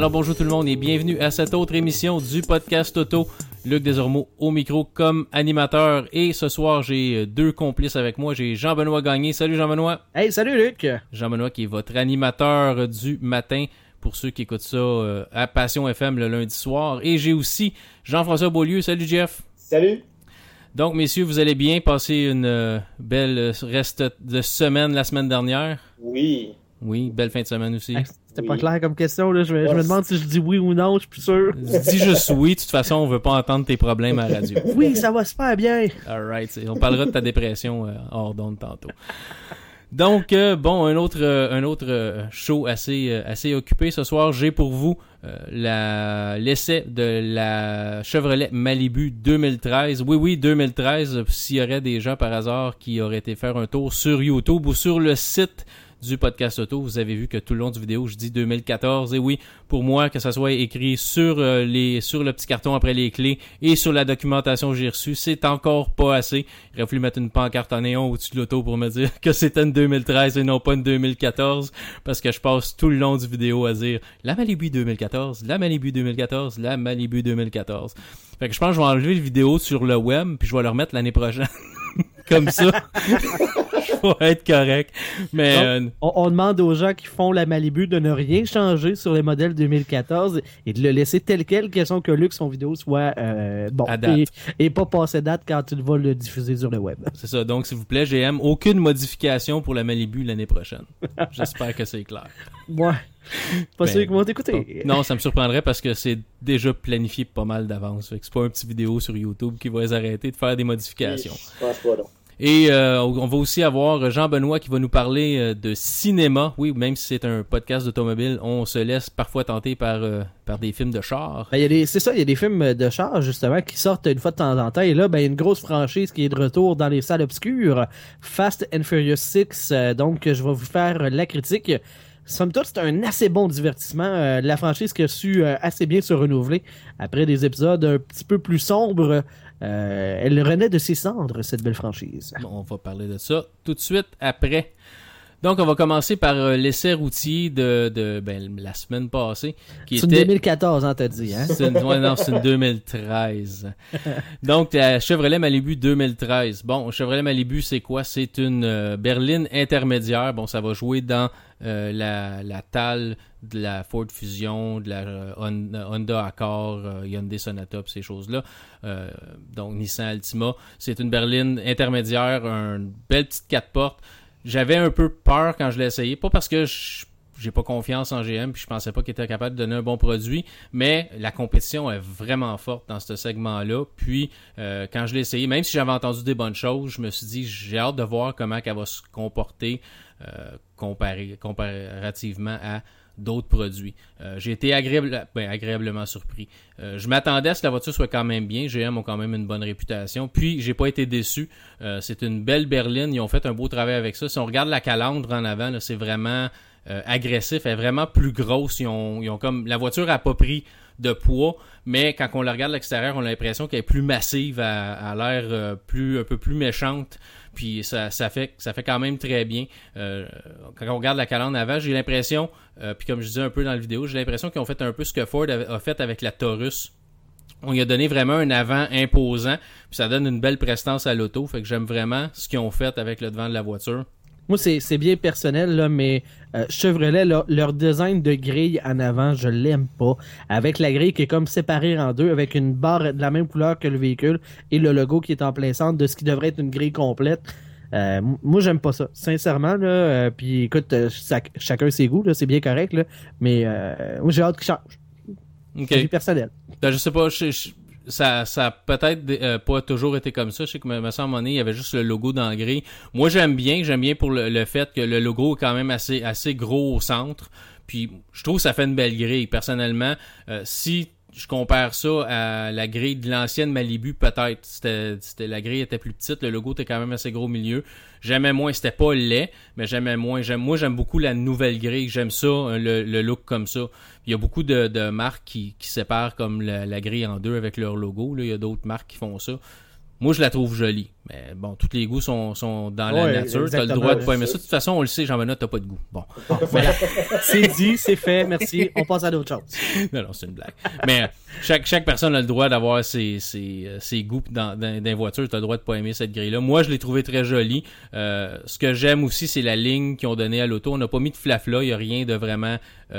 Alors bonjour tout le monde et bienvenue à cette autre émission du podcast auto. Luc Desormeaux au micro comme animateur et ce soir j'ai deux complices avec moi. J'ai Jean-Benoît Gagné. Salut Jean-Benoît. Hey, salut Luc. Jean-Benoît qui est votre animateur du matin pour ceux qui écoutent ça à Passion FM le lundi soir. Et j'ai aussi Jean-François Beaulieu. Salut Jeff. Salut. Donc messieurs, vous allez bien passer une belle reste de semaine la semaine dernière? Oui. Oui, belle fin de semaine aussi. C'était pas clair comme question, là. Je me demande si je dis oui ou non, je suis plus sûr. Dis juste oui, de toute façon, on veut pas entendre tes problèmes à la radio. Oui, ça va super bien. Alright, on parlera de ta dépression hors d'onde tantôt. Donc, bon, un autre show assez occupé ce soir. J'ai pour vous l'essai de la Chevrolet Malibu 2013. Oui, 2013, s'il y aurait des gens par hasard qui auraient été faire un tour sur YouTube ou sur le site du podcast auto, vous avez vu que tout le long du vidéo, je dis 2014. Et oui, pour moi, que ça soit écrit sur le petit carton après les clés et sur la documentation que j'ai reçue, c'est encore pas assez. Il aurait fallu mettre une pancarte en néon au-dessus de l'auto pour me dire que c'était une 2013 et non pas une 2014, parce que je passe tout le long du vidéo à dire la Malibu 2014, la Malibu 2014, la Malibu 2014. Fait que je pense que je vais enlever le vidéo sur le web puis je vais le remettre l'année prochaine. Comme ça. Je vais être correct. Mais donc, on demande aux gens qui font la Malibu de ne rien changer sur les modèles 2014 et de le laisser tel quel, question que Luc, son vidéo soit bon et pas passer date quand tu vas le diffuser sur le web. C'est ça. Donc, s'il vous plaît, GM, aucune modification pour la Malibu l'année prochaine. J'espère que c'est clair. Ouais. Pas ceux qui vont t'écouter. Non, ça me surprendrait parce que c'est déjà planifié pas mal d'avance. Fait que c'est pas un petit vidéo sur YouTube qui va les arrêter de faire des modifications. Je pense pas, non. Et on va aussi avoir Jean-Benoît qui va nous parler de cinéma. Oui, même si c'est un podcast d'automobile, on se laisse parfois tenter par des films de char. Ben, il y a des films de char justement qui sortent une fois de temps en temps. Et là, ben, il y a une grosse franchise qui est de retour dans les salles obscures. Fast and Furious 6. Donc, je vais vous faire la critique. Somme toute, c'est un assez bon divertissement. La franchise qui a su assez bien se renouveler après des épisodes un petit peu plus sombres. Elle renaît de ses cendres, cette belle franchise. Bon, on va parler de ça tout de suite après. Donc, on va commencer par l'essai routier de la semaine passée. C'est une 2014, hein, t'as dit, hein? C'est une 2013. Donc, la Chevrolet Malibu 2013. Bon, Chevrolet Malibu, c'est quoi? C'est une berline intermédiaire. Bon, ça va jouer dans la Tal, de la Ford Fusion, de la Honda Accord, Hyundai Sonata, ces choses-là. Donc, Nissan Altima. C'est une berline intermédiaire, une belle petite 4 portes. J'avais un peu peur quand je l'ai essayé, pas parce que j'ai pas confiance en GM puis je pensais pas qu'il était capable de donner un bon produit, mais la compétition est vraiment forte dans ce segment-là. Puis quand je l'ai essayé, même si j'avais entendu des bonnes choses, je me suis dit j'ai hâte de voir comment elle va se comporter comparativement à d'autres produits. J'ai été agréablement surpris. Je m'attendais à ce que la voiture soit quand même bien. GM ont quand même une bonne réputation. Puis, j'ai pas été déçu. C'est une belle berline. Ils ont fait un beau travail avec ça. Si on regarde la calandre en avant, là, c'est vraiment agressif. Elle est vraiment plus grosse. Ils ont comme la voiture a pas pris de poids, mais quand on la regarde de l'extérieur, on a l'impression qu'elle est plus massive, elle a l'air un peu plus méchante. Puis ça fait quand même très bien. Quand on regarde la calandre avant, j'ai l'impression, puis comme je disais un peu dans la vidéo, j'ai l'impression qu'ils ont fait un peu ce que Ford a fait avec la Taurus. On lui a donné vraiment un avant imposant, puis ça donne une belle prestance à l'auto. Fait que j'aime vraiment ce qu'ils ont fait avec le devant de la voiture. Moi, c'est bien personnel, là, mais Chevrolet, leur design de grille en avant, je l'aime pas. Avec la grille qui est comme séparée en deux, avec une barre de la même couleur que le véhicule et le logo qui est en plein centre de ce qui devrait être une grille complète. Moi, j'aime pas ça. Sincèrement, là. Puis écoute, chacun ses goûts, là, c'est bien correct, là. Mais moi, j'ai hâte qu'il change. Okay. C'est personnel. Ben, je sais pas, ça a peut-être pas toujours été comme ça. Je sais que me semble à un moment donné, il y avait juste le logo dans la grille. Moi, j'aime bien pour le fait que le logo est quand même assez gros au centre. Puis, je trouve que ça fait une belle grille. Personnellement, si je compare ça à la grille de l'ancienne Malibu, peut-être. La grille était plus petite, le logo était quand même assez gros au milieu. J'aimais moins, c'était pas laid, mais j'aimais moins. J'aime beaucoup la nouvelle grille, j'aime ça, le look comme ça. Il y a beaucoup de marques qui séparent comme la grille en deux avec leur logo. Là. Il y a d'autres marques qui font ça. Moi, je la trouve jolie. Mais bon, tous les goûts sont dans la nature. Tu as le droit de pas aimer ça. De toute façon, on le sait, Jean-Benoît, t'as pas de goût. Bon. Voilà. C'est dit, c'est fait, merci. On passe à d'autres choses. Non, c'est une blague. Mais chaque personne a le droit d'avoir ses goûts dans les voitures. Tu as le droit de pas aimer cette grille-là. Moi, je l'ai trouvée très jolie. Ce que j'aime aussi, c'est la ligne qu'ils ont donnée à l'auto. On n'a pas mis de flafla. Il n'y a rien de vraiment...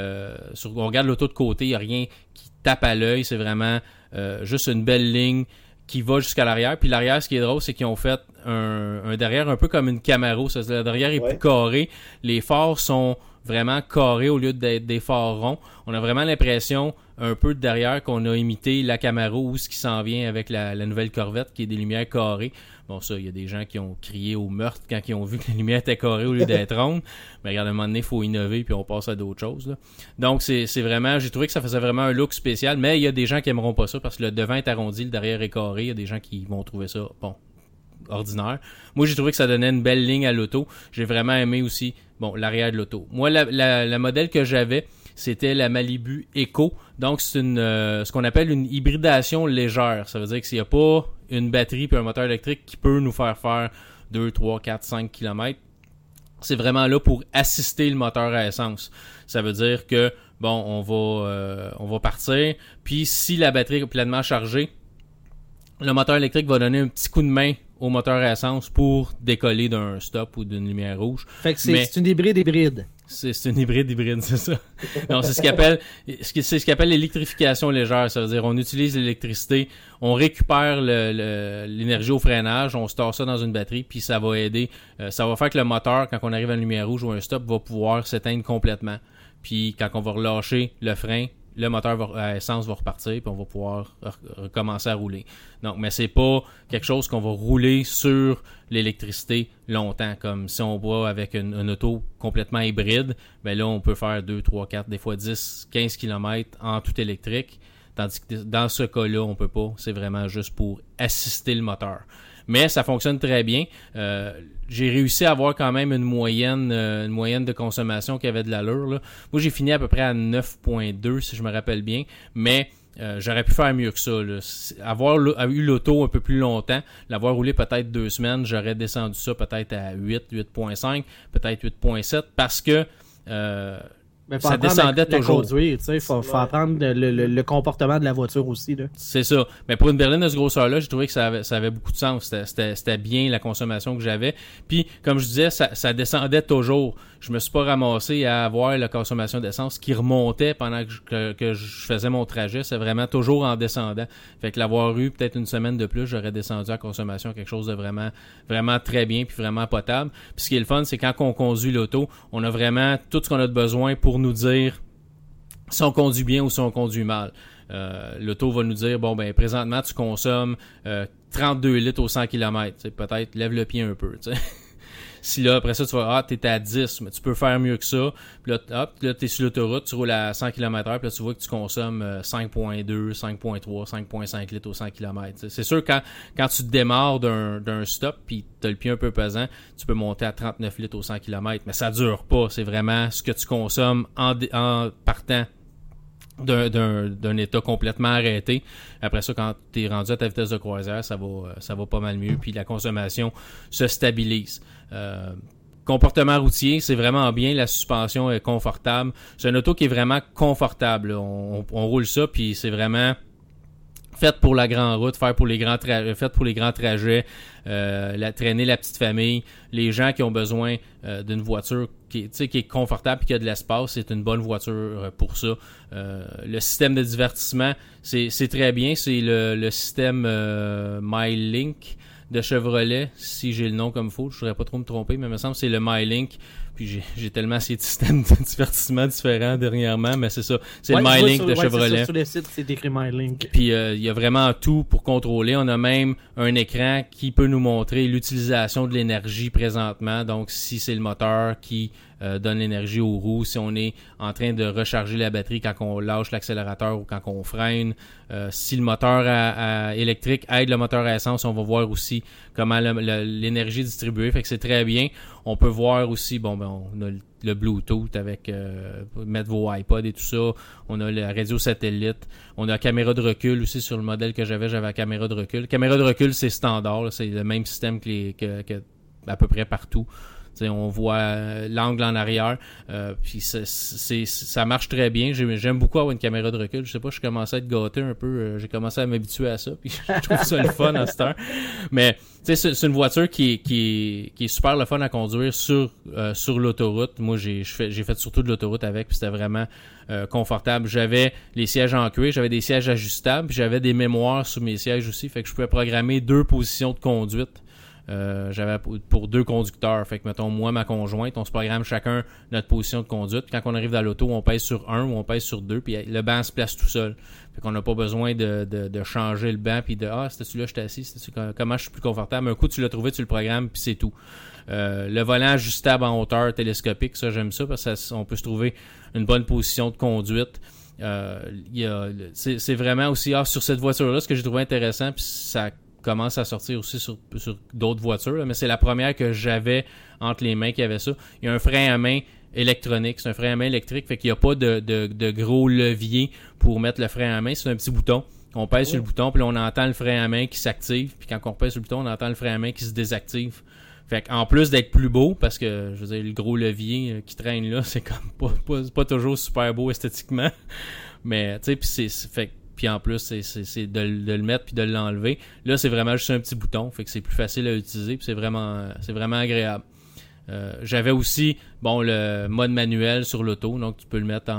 on regarde l'auto de côté, il n'y a rien qui tape à l'œil. C'est vraiment juste une belle ligne qui va jusqu'à l'arrière. Puis l'arrière, ce qui est drôle, c'est qu'ils ont fait un derrière un peu comme une Camaro. C'est-à-dire, le derrière est plus carré. Les phares sont vraiment carrés au lieu d'être des phares ronds. On a vraiment l'impression, un peu de derrière, qu'on a imité la Camaro ou ce qui s'en vient avec la nouvelle Corvette, qui est des lumières carrées. Bon, ça, il y a des gens qui ont crié au meurtre quand ils ont vu que les lumières étaient carrées au lieu d'être rondes. Mais regarde, à un moment donné, il faut innover, puis on passe à d'autres choses, là. Donc, c'est vraiment... J'ai trouvé que ça faisait vraiment un look spécial, mais il y a des gens qui aimeront pas ça, parce que le devant est arrondi, le derrière est carré. Il y a des gens qui vont trouver ça, bon, ordinaire. Moi, j'ai trouvé que ça donnait une belle ligne à l'auto. J'ai vraiment aimé aussi, bon, l'arrière de l'auto. Moi, la modèle que j'avais, c'était la Malibu Eco. Donc, c'est ce qu'on appelle une hybridation légère. Ça veut dire que s'il n'y a pas une batterie puis un moteur électrique qui peut nous faire 2, 3, 4, 5 km, c'est vraiment là pour assister le moteur à essence. Ça veut dire que, bon, on va partir, puis si la batterie est pleinement chargée, le moteur électrique va donner un petit coup de main au moteur à essence pour décoller d'un stop ou d'une lumière rouge. Fait que c'est une hybride. C'est une hybride, c'est ça. Non, c'est ce qu'on appelle l'électrification légère. Ça veut dire on utilise l'électricité, on récupère l'énergie au freinage, on store ça dans une batterie, puis ça va aider. Ça va faire que le moteur, quand on arrive à une lumière rouge ou un stop, va pouvoir s'éteindre complètement. Puis quand on va relâcher le frein, le moteur à essence va repartir, puis on va pouvoir recommencer à rouler. Donc, mais c'est pas quelque chose qu'on va rouler sur l'électricité longtemps, comme si on va avec une auto complètement hybride, ben là, on peut faire 2, 3, 4, des fois 10, 15 km en tout électrique, tandis que dans ce cas-là, on peut pas. C'est vraiment juste pour assister le moteur. Mais ça fonctionne très bien. J'ai réussi à avoir quand même une moyenne de consommation qui avait de l'allure, là. Moi, j'ai fini à peu près à 9.2, si je me rappelle bien. Mais j'aurais pu faire mieux que ça, là. Avoir eu l'auto un peu plus longtemps, l'avoir roulé peut-être 2 semaines, j'aurais descendu ça peut-être à 8, 8.5, peut-être 8.7, parce que... Mais ça descendait toujours. Conduire, tu sais, faut apprendre le comportement de la voiture aussi, là. C'est ça. Mais pour une berline de ce grosseur-là, j'ai trouvé que ça avait beaucoup de sens. C'était bien la consommation que j'avais. Puis, comme je disais, ça descendait toujours. Je me suis pas ramassé à avoir la consommation d'essence qui remontait pendant que je faisais mon trajet. C'est vraiment toujours en descendant. Fait que l'avoir eu peut-être une semaine de plus, j'aurais descendu à consommation quelque chose de vraiment, vraiment très bien puis vraiment potable. Puis ce qui est le fun, c'est quand on conduit l'auto, on a vraiment tout ce qu'on a de besoin pour nous dire si on conduit bien ou si on conduit mal. L'auto va nous dire, bon, ben présentement, tu consommes 32 litres au 100 km. T'sais, peut-être lève le pied un peu. T'sais. Si là, après ça, tu vas, t'es à 10, mais tu peux faire mieux que ça. Puis là, t'es sur l'autoroute, tu roules à 100 km/h, puis là, tu vois que tu consommes 5.2, 5.3, 5.5 litres au 100 km. T'sais. C'est sûr, quand tu démarres d'un stop, puis t'as le pied un peu pesant, tu peux monter à 39 litres au 100 km, mais ça dure pas. C'est vraiment ce que tu consommes en partant d'un état complètement arrêté. Après ça, quand tu es rendu à ta vitesse de croisière, ça va pas mal mieux, puis la consommation se stabilise. Comportement routier, c'est vraiment bien, la suspension est confortable. C'est une auto qui est vraiment confortable. On roule ça, puis c'est vraiment fait pour la grande route, fait pour les grands trajets, traîner la petite famille, les gens qui ont besoin d'une voiture qui est confortable et qui a de l'espace, c'est une bonne voiture pour ça. Le système de divertissement, c'est très bien, c'est le système MyLink de Chevrolet, si j'ai le nom comme il faut, je ne voudrais pas trop me tromper, mais il me semble que c'est le MyLink. Puis j'ai tellement ces systèmes de divertissement différents dernièrement, mais c'est ça. C'est le MyLink de Chevrolet. C'est ça, sur le site, c'est écrit MyLink. Puis il y a vraiment tout pour contrôler. On a même un écran qui peut nous montrer l'utilisation de l'énergie présentement. Donc, si c'est le moteur qui donne l'énergie aux roues, si on est en train de recharger la batterie quand on lâche l'accélérateur ou quand on freine, si le moteur électrique aide le moteur à essence, on va voir aussi comment l'énergie est distribuée. Fait que c'est très bien. On peut voir aussi, bon, ben on a le Bluetooth avec mettre vos iPods et tout ça. On a la radio satellite. On a la caméra de recul aussi sur le modèle que j'avais la caméra de recul. Caméra de recul, c'est standard, là, c'est le même système que à peu près partout. T'sais, on voit l'angle en arrière, puis ça marche très bien. J'aime beaucoup avoir une caméra de recul. Je sais pas, je commençais à être gâté un peu. J'ai commencé à m'habituer à ça, puis je trouve ça le fun à cette heure. Mais c'est une voiture qui est super le fun à conduire sur l'autoroute. Moi, j'ai fait surtout de l'autoroute avec, puis c'était vraiment confortable. J'avais les sièges en cuir, j'avais des sièges ajustables, puis j'avais des mémoires sous mes sièges aussi, fait que je pouvais programmer 2 positions de conduite. J'avais pour 2 conducteurs, fait que mettons moi ma conjointe, on se programme chacun notre position de conduite. Quand on arrive dans l'auto, on pèse sur 1 ou on pèse sur 2, puis le banc se place tout seul. Fait qu'on n'a pas besoin de changer le banc puis de c'était-tu là j'étais assis, c'était-tu comment je suis plus confortable. Un coup tu l'as trouvé, tu le programmes puis c'est tout. Le volant ajustable en hauteur télescopique, ça j'aime ça parce qu'on peut se trouver une bonne position de conduite. C'est vraiment aussi sur cette voiture-là, ce que j'ai trouvé intéressant, puis ça commence à sortir aussi sur d'autres voitures, là, mais c'est la première que j'avais entre les mains qui avait ça. Il y a un frein à main électronique, c'est un frein à main électrique, fait qu'il n'y a pas de gros levier pour mettre le frein à main, c'est un petit bouton. On pèse sur le bouton, puis là, on entend le frein à main qui s'active, puis quand on pèse sur le bouton, on entend le frein à main qui se désactive. Fait qu'en plus d'être plus beau, parce que je veux dire, le gros levier qui traîne là, c'est comme pas toujours super beau esthétiquement. Mais tu sais, puis en plus, c'est de le mettre puis de l'enlever. Là, c'est vraiment juste un petit bouton, fait que c'est plus facile à utiliser, puis c'est vraiment agréable. J'avais aussi le mode manuel sur l'auto, donc tu peux le mettre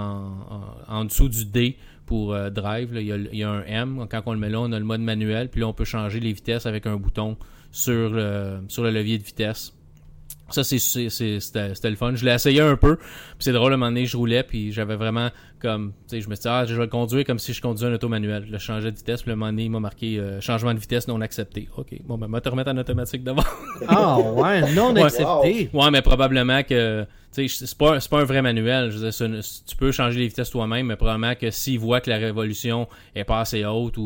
en dessous du D pour drive. Là, il y a un M. Quand on le met là, on a le mode manuel, puis là, on peut changer les vitesses avec un bouton sur le levier de vitesse. Ça, c'était le fun. Je l'ai essayé un peu, puis c'est drôle, à un moment donné, je roulais, puis j'avais vraiment comme, tu sais, je me suis dit, je vais le conduire comme si je conduisais un auto manuel. Je changeais de vitesse, puis à un moment donné, il m'a marqué changement de vitesse non accepté. OK, bon, ben, moi, te remettre en automatique devant. Ah, ouais, non accepté. Ouais, mais probablement que, tu sais, c'est pas un vrai manuel. Je veux dire, tu peux changer les vitesses toi-même, mais probablement que s'il voit que la révolution est pas assez haute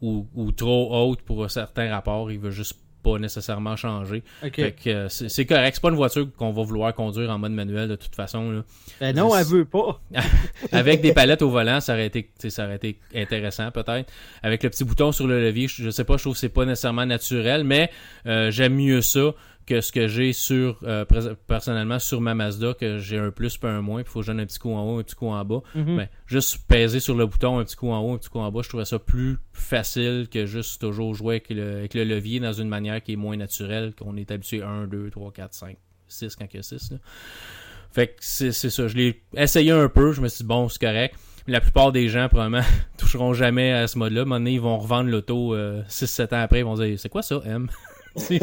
ou trop haute pour certains rapports, il veut juste pas nécessairement changer. Okay. Fait que c'est correct. C'est pas une voiture qu'on va vouloir conduire en mode manuel de toute façon. Là. Ben non, elle veut pas. Avec des palettes au volant, ça aurait été intéressant peut-être. Avec le petit bouton sur le levier, je sais pas, je trouve que c'est pas nécessairement naturel, mais j'aime mieux ça que ce que j'ai personnellement sur ma Mazda, que j'ai un plus puis un moins, puis il faut que je donne un petit coup en haut, un petit coup en bas. Mm-hmm. Ben, juste peser sur le bouton, un petit coup en haut, un petit coup en bas, je trouvais ça plus facile que juste toujours jouer avec le levier dans une manière qui est moins naturelle, qu'on est habitué 1, 2, 3, 4, 5, 6 quand il y a 6. Là. Fait que c'est ça. Je l'ai essayé un peu, je me suis dit, bon, c'est correct. La plupart des gens, probablement, toucheront jamais à ce mode-là. À un moment donné, ils vont revendre l'auto 6-7 ans après, ils vont dire, c'est quoi ça, M? Ils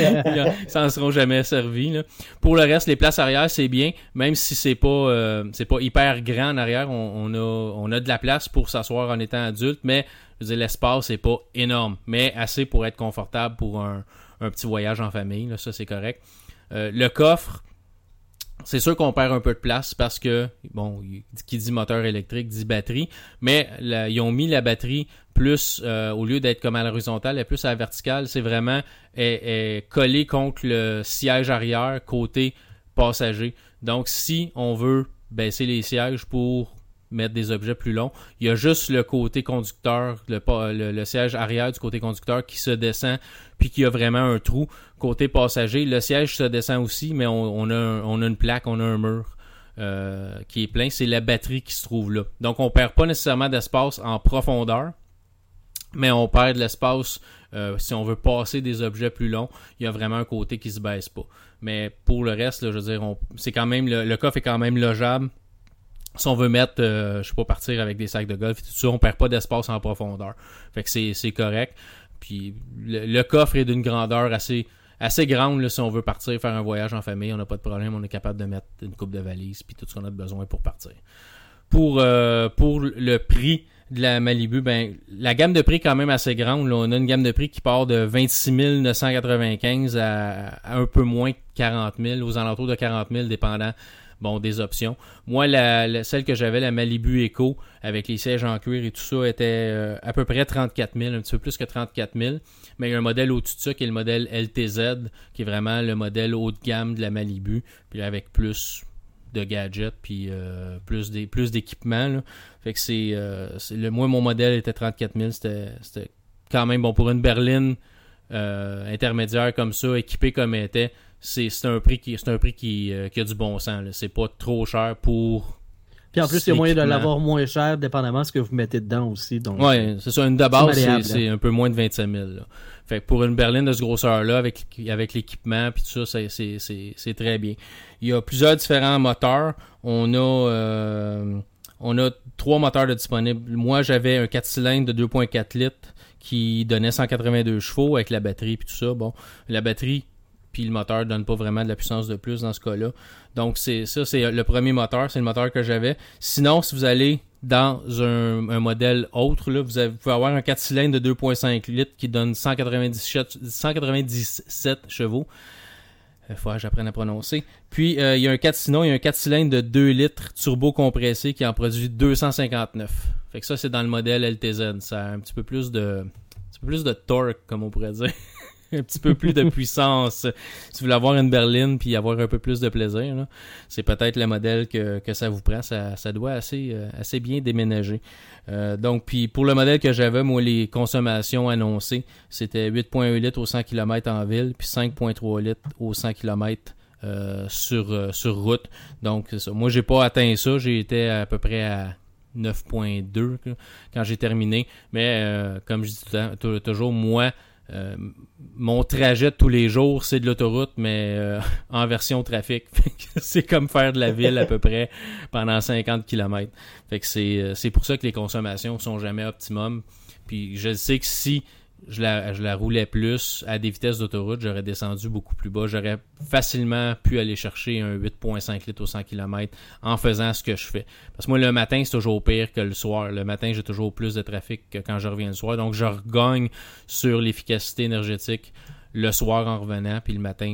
s'en seront jamais servis. Là. Pour le reste, les places arrière, c'est bien. Même si c'est pas hyper grand en arrière, on a de la place pour s'asseoir en étant adulte, mais je veux dire, l'espace n'est pas énorme, mais assez pour être confortable pour un petit voyage en famille. Là, ça, c'est correct. Le coffre, c'est sûr qu'on perd un peu de place parce que, bon, qui dit moteur électrique dit batterie, mais ils ont mis la batterie plus, au lieu d'être comme à l'horizontale, elle est plus à la verticale, c'est vraiment est collé contre le siège arrière côté passager. Donc, si on veut baisser les sièges pour mettre des objets plus longs, il y a juste le côté conducteur, le siège arrière du côté conducteur qui se descend puis qui a vraiment un trou. Côté passager, le siège se descend aussi, mais on a une plaque, on a un mur qui est plein. C'est la batterie qui se trouve là. Donc, on perd pas nécessairement d'espace en profondeur, mais on perd de l'espace si on veut passer des objets plus longs. Il y a vraiment un côté qui se baisse pas. Mais pour le reste, là, je veux dire, c'est quand même le coffre est quand même logeable. Si on veut mettre, je sais pas, partir avec des sacs de golf et tout ça, on perd pas d'espace en profondeur. Fait que c'est correct. Puis le coffre est d'une grandeur assez grande là, si on veut partir faire un voyage en famille, on n'a pas de problème, on est capable de mettre une coupe de valise puis tout ce qu'on a besoin pour partir. Pour le prix de la Malibu, ben la gamme de prix est quand même assez grande. Là. On a une gamme de prix qui part de 26 995 à un peu moins de 40 000, aux alentours de 40 000, dépendant bon, des options. Moi, celle que j'avais, la Malibu Eco, avec les sièges en cuir et tout ça, était à peu près 34 000, un petit peu plus que 34 000. Mais il y a un modèle au-dessus de ça qui est le modèle LTZ, qui est vraiment le modèle haut de gamme de la Malibu, puis avec plus de gadgets, puis plus d'équipements, là. Fait que moi, mon modèle était 34 000, c'était quand même bon pour une berline intermédiaire comme ça, équipée comme elle était. C'est un prix qui a du bon sens, là. C'est pas trop cher pour. Puis en plus, il y a moyen de l'avoir moins cher, dépendamment de ce que vous mettez dedans aussi. Donc, ouais, c'est ça. Une de base, c'est un peu moins de 25 000. Là. Fait que pour une berline de ce grosseur-là, avec l'équipement puis tout ça, c'est très bien. Il y a plusieurs différents moteurs. On a 3 moteurs de disponibles. Moi, j'avais un 4 cylindres de 2.4 litres qui donnait 182 chevaux avec la batterie puis tout ça. Bon, la batterie puis le moteur donne pas vraiment de la puissance de plus dans ce cas-là. Donc, c'est le premier moteur. C'est le moteur que j'avais. Sinon, si vous allez dans un modèle autre, là, vous pouvez avoir un 4 cylindres de 2.5 litres qui donne 197 chevaux. Il faut que j'apprenne à prononcer. Puis, il y a un 4 cylindres de 2 litres turbo compressé qui en produit 259. Fait que ça, c'est dans le modèle LTZ. Ça a un petit peu plus de torque, comme on pourrait dire. Un petit peu plus de puissance. Si vous voulez avoir une berline puis avoir un peu plus de plaisir, là, c'est peut-être le modèle que ça vous prend. Ça doit assez bien déménager. Donc, puis pour le modèle que j'avais, moi, les consommations annoncées, c'était 8.1 litres au 100 km en ville puis 5.3 litres au 100 km sur route. Donc, c'est ça. Moi, j'ai pas atteint ça. J'ai été à peu près à 9.2 quand j'ai terminé. Mais comme je dis toujours, moi, mon trajet de tous les jours, c'est de l'autoroute, mais en version trafic. C'est comme faire de la ville à peu près pendant 50 km. Fait que c'est pour ça que les consommations sont jamais optimum. Puis je sais que si je la roulais plus à des vitesses d'autoroute, j'aurais descendu beaucoup plus bas. J'aurais facilement pu aller chercher un 8.5 litres au 100 km en faisant ce que je fais. Parce que moi, le matin, c'est toujours pire que le soir. Le matin, j'ai toujours plus de trafic que quand je reviens le soir. Donc, je regagne sur l'efficacité énergétique le soir en revenant. Puis le matin,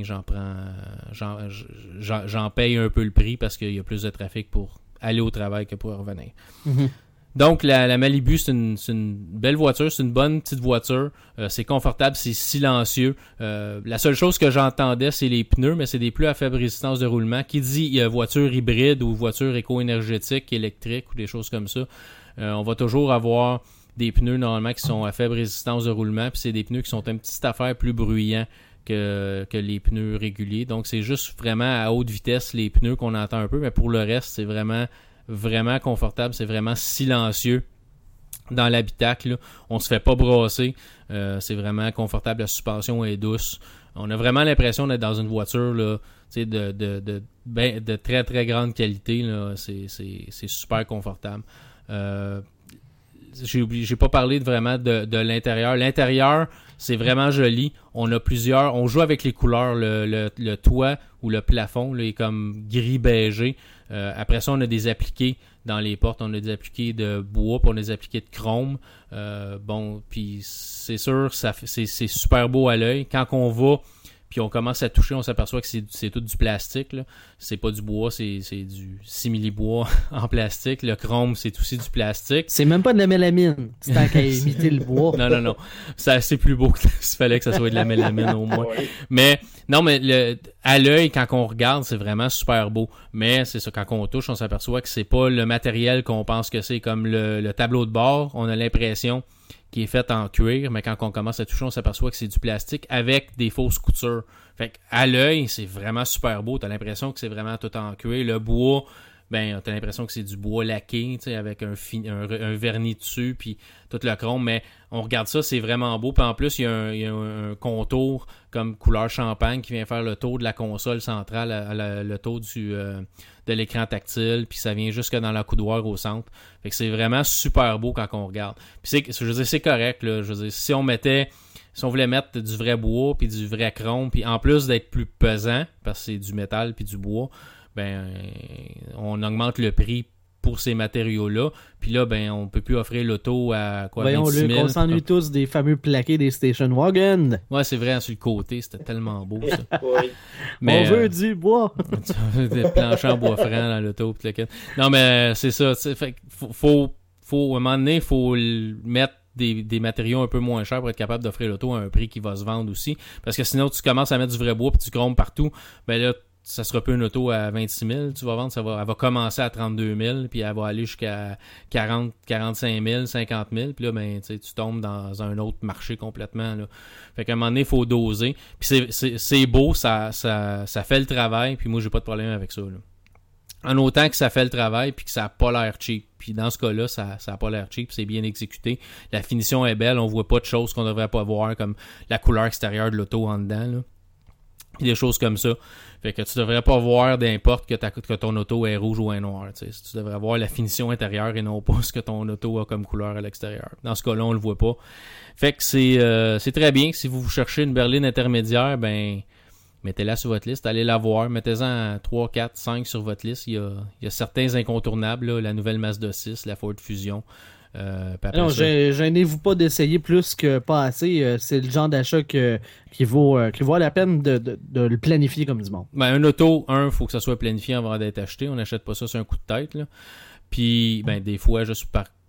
j'en paye un peu le prix parce qu'il y a plus de trafic pour aller au travail que pour revenir. Mm-hmm. Donc, la Malibu, c'est une belle voiture, c'est une bonne petite voiture, c'est confortable, c'est silencieux. La seule chose que j'entendais, c'est les pneus, mais c'est des pneus à faible résistance de roulement. Qui dit voiture hybride ou voiture éco-énergétique, électrique ou des choses comme ça, on va toujours avoir des pneus normalement qui sont à faible résistance de roulement, puis c'est des pneus qui sont une petite affaire plus bruyants que les pneus réguliers. Donc, c'est juste vraiment à haute vitesse les pneus qu'on entend un peu, mais pour le reste, c'est vraiment confortable, c'est vraiment silencieux dans l'habitacle, là. On se fait pas brasser, c'est vraiment confortable, la suspension est douce. On a vraiment l'impression d'être dans une voiture là, de très très grande qualité, là. C'est super confortable. J'ai pas parlé vraiment de l'intérieur. L'intérieur, c'est vraiment joli. On joue avec les couleurs. Le toit ou le plafond là, est comme gris beigé. Après ça, on a des appliqués dans les portes. On a des appliqués de bois, puis on a des appliqués de chrome. Puis c'est sûr, c'est super beau à l'œil. Quand on va, puis on commence à toucher, on s'aperçoit que c'est tout du plastique, là. C'est pas du bois, c'est du simili-bois en plastique. Le chrome, c'est aussi du plastique. C'est même pas de la mélamine, c'est tant qu'à imiter le bois. Non. C'est plus beau s'il fallait que ça soit de la mélamine au moins. Ouais. Mais à l'œil, quand on regarde, c'est vraiment super beau. Mais c'est ça, quand on touche, on s'aperçoit que c'est pas le matériel qu'on pense que c'est. Comme le tableau de bord, on a l'impression qui est fait en cuir, mais quand on commence à toucher, on s'aperçoit que c'est du plastique avec des fausses coutures. Fait qu'à l'œil, c'est vraiment super beau. T'as l'impression que c'est vraiment tout en cuir. Le bois, t'as l'impression que c'est du bois laqué, tu sais, avec un vernis dessus, puis tout le chrome. Mais on regarde ça, c'est vraiment beau. Puis en plus, il y a un contour comme couleur champagne qui vient faire le tour de la console centrale, le tour de l'écran tactile, puis ça vient jusque dans la coudoir au centre. Fait que c'est vraiment super beau quand on regarde. Puis c'est correct, là. Je veux dire, si on voulait mettre du vrai bois puis du vrai chrome, puis en plus d'être plus pesant, parce que c'est du métal puis du bois, on augmente le prix pour ces matériaux-là. Puis là, ben, on peut plus offrir l'auto à quoi, 26 000. On s'ennuie tous des fameux plaqués des station wagons. Ouais, c'est vrai, sur le côté, c'était tellement beau, ça. Oui. Mais, on veut du bois. Des planchers en bois franc dans l'auto. Pis non, mais c'est ça. Fait faut, à un moment donné, il faut mettre des matériaux un peu moins chers pour être capable d'offrir l'auto à un prix qui va se vendre aussi. Parce que sinon, tu commences à mettre du vrai bois puis tu chromes partout, ben là, ça sera plus une auto à 26 000, tu vas vendre, elle va commencer à 32 000, puis elle va aller jusqu'à 40, 45 000, 50 000, puis là, ben, tu tombes dans un autre marché complètement, là. Fait qu'à un moment donné, il faut doser. Puis c'est beau, ça fait le travail, puis moi, j'ai pas de problème avec ça, là. En autant que ça fait le travail, puis que ça a pas l'air cheap. Puis dans ce cas-là, ça a pas l'air cheap, c'est bien exécuté. La finition est belle, on voit pas de choses qu'on devrait pas voir, comme la couleur extérieure de l'auto en dedans, là. Puis des choses comme ça. Fait que tu devrais pas voir d'importe que ton auto est rouge ou est noir. Tu devrais voir la finition intérieure et non pas ce que ton auto a comme couleur à l'extérieur. Dans ce cas-là, on le voit pas. Fait que c'est très bien. Si vous cherchez une berline intermédiaire, ben mettez-la sur votre liste, allez la voir, mettez-en 3, 4, 5 sur votre liste. Il y a certains incontournables, là, la nouvelle Mazda 6, la Ford Fusion. Non, gênez-vous pas d'essayer plus que pas assez. C'est le genre d'achat qui vaut la peine de le planifier comme du monde. Ben, un auto, faut que ça soit planifié avant d'être acheté. On n'achète pas ça sur un coup de tête, là. Puis, ben, des fois, juste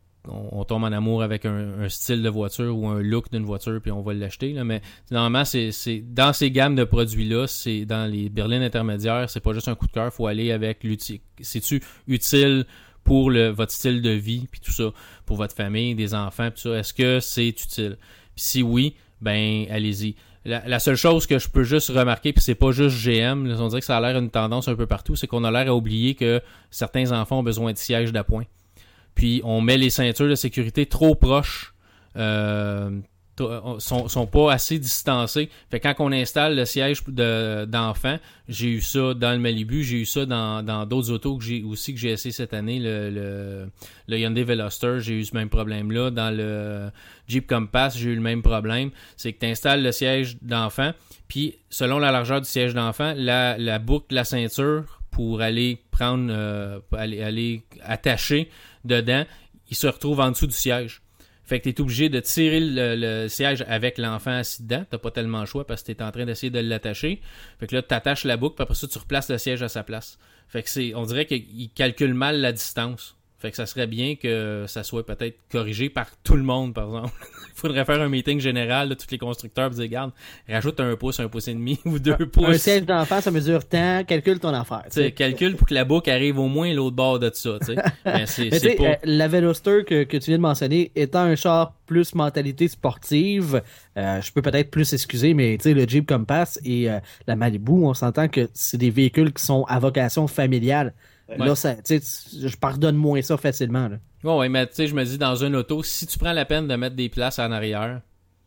on tombe en amour avec un style de voiture ou un look d'une voiture puis on va l'acheter, là. Mais normalement, c'est dans ces gammes de produits-là, c'est dans les berlines intermédiaires, c'est pas juste un coup de cœur, faut aller avec l'utile. C'est-tu utile pour votre style de vie puis tout ça, pour votre famille, des enfants puis tout ça, est-ce que c'est utile? Puis si oui, ben allez-y. La seule chose que je peux juste remarquer, puis c'est pas juste GM, là, on dirait que ça a l'air une tendance un peu partout, c'est qu'on a l'air à oublier que certains enfants ont besoin de sièges d'appoint. Puis on met les ceintures de sécurité trop proches, sont pas assez distancés. Fait que quand on installe le siège d'enfant, j'ai eu ça dans le Malibu, j'ai eu ça dans d'autres autos que j'ai essayé cette année, le Hyundai Veloster, j'ai eu ce même problème-là. Dans le Jeep Compass, j'ai eu le même problème. C'est que tu installes le siège d'enfant, puis selon la largeur du siège d'enfant, la boucle de la ceinture pour aller prendre, aller attacher dedans, il se retrouve en dessous du siège. Fait que tu es obligé de tirer le siège avec l'enfant assis dedans. T'as pas tellement le choix parce que tu es en train d'essayer de l'attacher. Fait que là, tu attaches la boucle, puis après ça, tu replaces le siège à sa place. Fait que on dirait qu'il calcule mal la distance. Fait que ça serait bien que ça soit peut-être corrigé par tout le monde, par exemple. Il faudrait faire un meeting général de tous les constructeurs et dire, regarde, rajoute 1 pouce et demi ou 2 pouces. Un siège d'enfant, ça mesure tant, calcule ton affaire. Calcule pour que la boucle arrive au moins à l'autre bord de ça. Mais c'est pas... la Veloster que tu viens de mentionner, étant un char plus mentalité sportive, je peux peut-être plus excuser, mais le Jeep Compass et la Malibu, on s'entend que c'est des véhicules qui sont à vocation familiale. Ouais. Là, je pardonne moins ça facilement. Là. Ouais, mais je me dis, dans une auto, si tu prends la peine de mettre des places en arrière,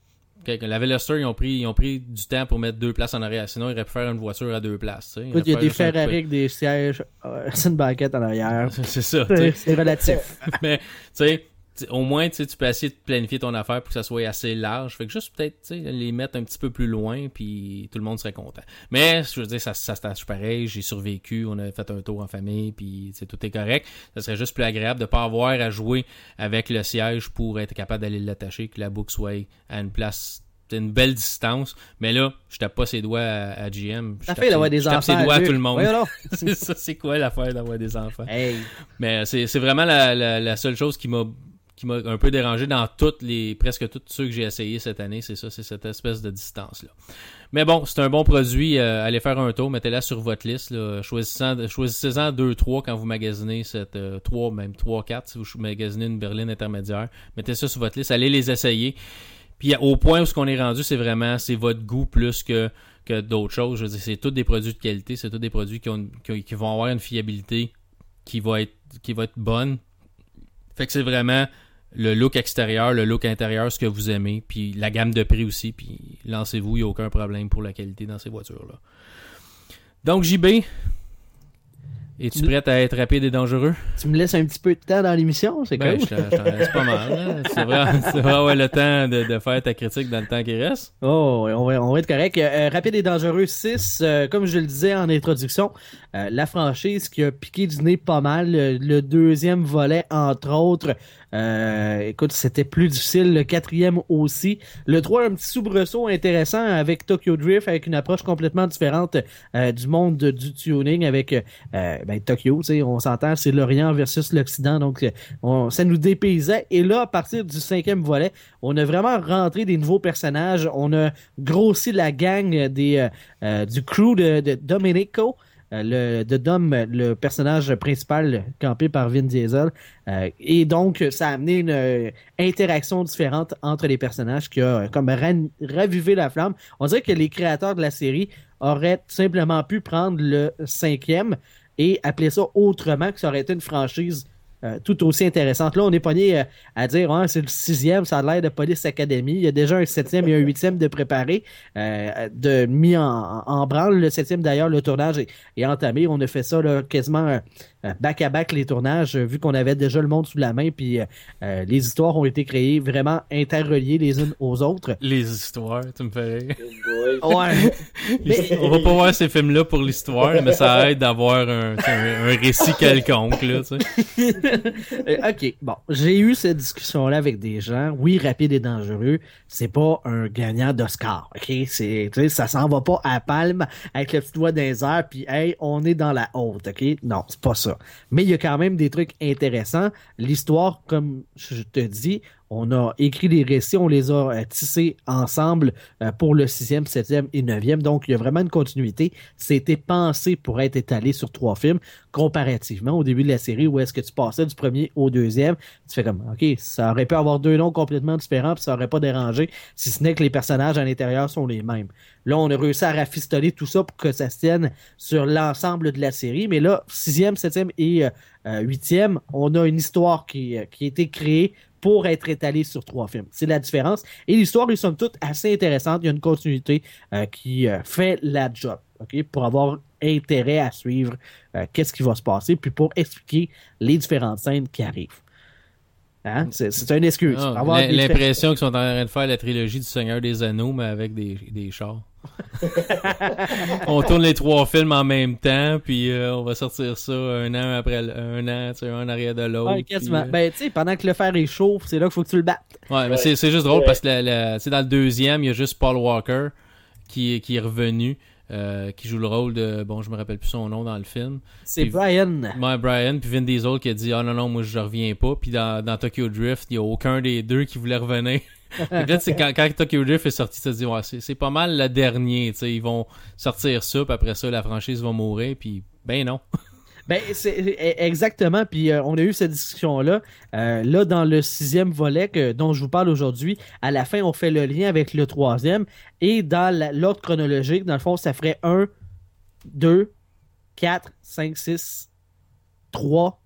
la Veloster, ils ont pris du temps pour mettre 2 places en arrière. Sinon, ils auraient pu faire une voiture à 2 places. Écoute, il y a des Ferrari avec des sièges, c'est une banquette en arrière. C'est ça. C'est relatif. Mais, tu sais, au moins, tu peux essayer de planifier ton affaire pour que ça soit assez large. Fait que juste peut-être les mettre un petit peu plus loin, puis tout le monde serait content. Mais, je veux dire, ça se tâche pareil. J'ai survécu, on a fait un tour en famille, puis tout est correct. Ça serait juste plus agréable de pas avoir à jouer avec le siège pour être capable d'aller l'attacher, que la boucle soit à une place, une belle distance. Mais là, je tape pas ses doigts à GM. Ça fait d'avoir des enfants. Je tape ses doigts à tout le monde. Ouais, c'est ça, c'est quoi l'affaire d'avoir des enfants? Hey. Mais c'est vraiment la seule chose qui m'a un peu dérangé dans presque tous ceux que j'ai essayé cette année, c'est ça, c'est cette espèce de distance-là. Mais bon, c'est un bon produit, allez faire un tour, mettez-la sur votre liste, là. Choisissez-en 2-3 quand vous magasinez 3, même 3-4 si vous magasinez une berline intermédiaire, mettez ça sur votre liste, allez les essayer. Puis au point où ce qu'on est rendu, c'est votre goût plus que d'autres choses. Je veux dire, c'est tous des produits de qualité, c'est tous des produits qui vont avoir une fiabilité qui va être bonne. Fait que c'est vraiment le look extérieur, le look intérieur, ce que vous aimez, puis la gamme de prix aussi, puis lancez-vous, il n'y a aucun problème pour la qualité dans ces voitures-là. Donc, JB? Es-tu prête à être rapide et dangereux? Tu me laisses un petit peu de temps dans l'émission, c'est cool. Je t'en laisse pas mal. Hein. C'est vrai avoir le temps de faire ta critique dans le temps qui reste. Oh, on va être correct. Rapide et dangereux 6, comme je le disais en introduction, la franchise qui a piqué du nez pas mal. Le deuxième volet, entre autres, écoute, c'était plus difficile. Le quatrième aussi. Le 3, un petit soubresaut intéressant avec Tokyo Drift, avec une approche complètement différente du monde du tuning avec Tokyo, tu sais, on s'entend, c'est l'Orient versus l'Occident, donc ça nous dépaysait. Et là, à partir du 5e volet, on a vraiment rentré des nouveaux personnages, on a grossi la gang du crew de Domenico, de Dom, le personnage principal campé par Vin Diesel. Et donc, ça a amené une interaction différente entre les personnages qui a comme ravivé la flamme. On dirait que les créateurs de la série auraient simplement pu prendre le 5e et appeler ça autrement, que ça aurait été une franchise tout aussi intéressante. Là, on est pogné à dire c'est le 6e, ça a l'air de Police Academy. Il y a déjà un 7e et un 8e de préparé, de mis en branle. Le 7e, d'ailleurs, le tournage est entamé. On a fait ça là, quasiment back-à-back les tournages, vu qu'on avait déjà le monde sous la main, puis les histoires ont été créées vraiment interreliées les unes aux autres. Les histoires, tu me fais rire. Ouais. On va pas voir ces films-là pour l'histoire, mais ça aide d'avoir un récit quelconque, là, tu sais. OK, bon, j'ai eu cette discussion-là avec des gens. Oui, Rapide et dangereux, c'est pas un gagnant d'Oscar, OK? Ça s'en va pas à palme avec le petit doigt dans les airs, puis hey, on est dans la haute, OK? Non, c'est pas ça. Mais il y a quand même des trucs intéressants. L'histoire, comme je te dis, on a écrit les récits, on les a tissés ensemble pour le 6e, 7e et 9e. Donc, il y a vraiment une continuité. C'était pensé pour être étalé sur 3 films, comparativement au début de la série où est-ce que tu passais du premier au 2e. Tu fais comme, OK, ça aurait pu avoir 2 noms complètement différents puis ça aurait pas dérangé, si ce n'est que les personnages à l'intérieur sont les mêmes. Là, on a réussi à rafistoler tout ça pour que ça se tienne sur l'ensemble de la série. Mais là, 6e, 7e et 8e, on a une histoire qui a été créée pour être étalé sur 3 films. C'est la différence. Et l'histoire est somme toute assez intéressante. Il y a une continuité qui fait la job, OK? Pour avoir intérêt à suivre qu'est-ce qui va se passer, puis pour expliquer les différentes scènes qui arrivent. Hein? C'est une excuse. L'impression qu'ils sont en train de faire la trilogie du Seigneur des Anneaux, mais avec des chars. On tourne les 3 films en même temps, puis on va sortir ça un an après un an, tu sais, un arrière de l'autre. Ouais, quasiment. Ben, tu sais, pendant que le fer est chaud, c'est là qu'il faut que tu le battes. Ouais, mais c'est juste drôle parce que dans le 2e, il y a juste Paul Walker qui est revenu. Qui joue le rôle de... Bon, je me rappelle plus son nom dans le film. C'est puis, Brian. Ouais, Brian. Puis Vin Diesel qui a dit « Ah non, moi je reviens pas. » Puis dans Tokyo Drift, il y a aucun des deux qui voulait revenir. Là, c'est quand Tokyo Drift est sorti, ça se dit « Ouais, c'est pas mal le dernier. » Tu sais, ils vont sortir ça, puis après ça, la franchise va mourir. Puis ben non. Ben, c'est exactement, puis on a eu cette discussion-là. Là, dans le 6e volet dont je vous parle aujourd'hui, à la fin, on fait le lien avec le 3e, et dans l'ordre chronologique, dans le fond, ça ferait 1, 2, 4, 5, 6, 3,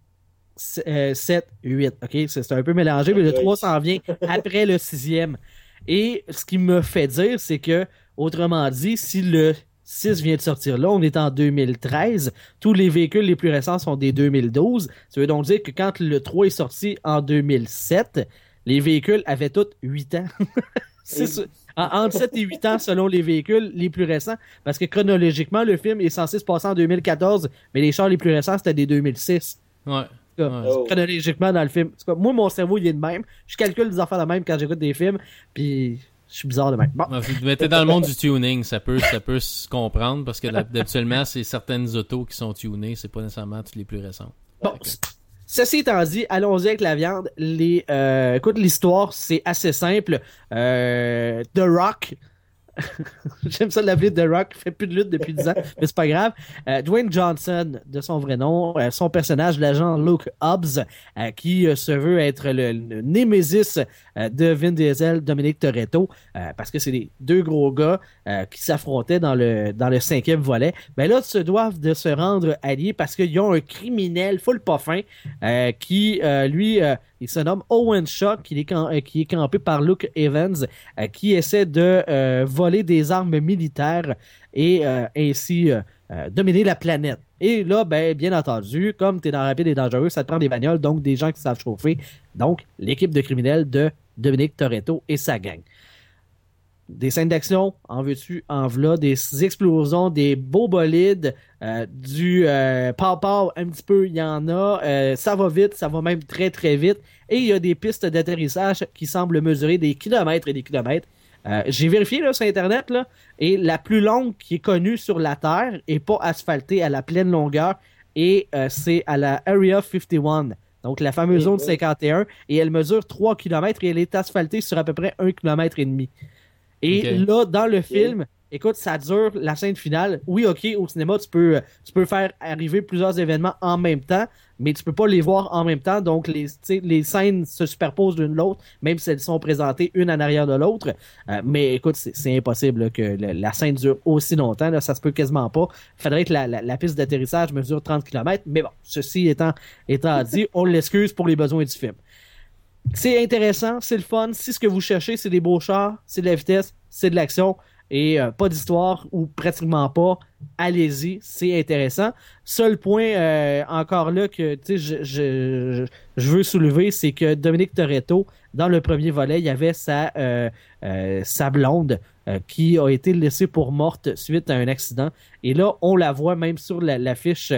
7, 8. OK? C'est un peu mélangé, mais le 3 s'en vient après le 6e. Et ce qui me fait dire, c'est que, autrement dit, si le 6 vient de sortir là, on est en 2013. Tous les véhicules les plus récents sont des 2012. Ça veut donc dire que quand le 3 est sorti en 2007, les véhicules avaient tous 8 ans. C'est ça. Entre 7 et 8 ans selon les véhicules les plus récents. Parce que chronologiquement, le film est censé se passer en 2014, mais les chars les plus récents, c'était des 2006. Ouais. Chronologiquement dans le film. Moi, mon cerveau, il est de même. Je calcule des affaires de même quand j'écoute des films. Puis... je suis bizarre de même. Bon. Vous mettez dans le monde du tuning, ça peut se comprendre parce que habituellement, c'est certaines autos qui sont tunées, c'est pas nécessairement toutes les plus récentes. Bon, ceci étant dit, allons-y avec la viande. Écoute, l'histoire, c'est assez simple. The Rock... J'aime ça l'appeler The Rock, fait plus de lutte depuis 10 ans, mais c'est pas grave. Dwayne Johnson, de son vrai nom, son personnage, l'agent Luke Hobbs, qui se veut être le némésis de Vin Diesel, Dominic Toretto, parce que c'est les 2 gros gars qui s'affrontaient dans le 5e volet. Ben là, se doivent de se rendre alliés parce qu'ils ont un criminel full pas fin qui, lui... il se nomme Owen Shaw, qui est campé par Luke Evans, qui essaie de voler des armes militaires et ainsi dominer la planète. Et là, ben, bien entendu, comme tu es dans Rapide et Dangereux, ça te prend des bagnoles, donc des gens qui savent chauffer. Donc, l'équipe de criminels de Dominique Toretto et sa gang. Des scènes d'action, en veux-tu, en v'là, des explosions, des beaux bolides, du pow-pow, un petit peu, il y en a. Ça va vite, ça va même très très vite. Et il y a des pistes d'atterrissage qui semblent mesurer des kilomètres et des kilomètres. J'ai vérifié là, sur Internet, là, et la plus longue qui est connue sur la Terre et pas asphaltée à la pleine longueur, et c'est à la Area 51. Donc, la fameuse zone 51, et elle mesure 3 km et elle est asphaltée sur à peu près 1 km et demi. Et là, dans le film, écoute, ça dure la scène finale. Oui, OK, au cinéma, tu peux faire arriver plusieurs événements en même temps, mais tu peux pas les voir en même temps. Donc, les scènes se superposent l'une l'autre, même si elles sont présentées une en arrière de l'autre. Mais écoute, c'est impossible là, que la scène dure aussi longtemps. Là, ça se peut quasiment pas. Il faudrait que la piste d'atterrissage mesure 30 km. Mais bon, ceci étant dit, on l'excuse pour les besoins du film. C'est intéressant, c'est le fun. Si ce que vous cherchez, c'est des beaux chars, c'est de la vitesse, c'est de l'action et pas d'histoire ou pratiquement pas, allez-y, c'est intéressant. Seul point encore là que je veux soulever, c'est que Dominique Toretto, dans le premier volet, il y avait sa blonde qui a été laissée pour morte suite à un accident. Et là, on la voit même sur l'affiche.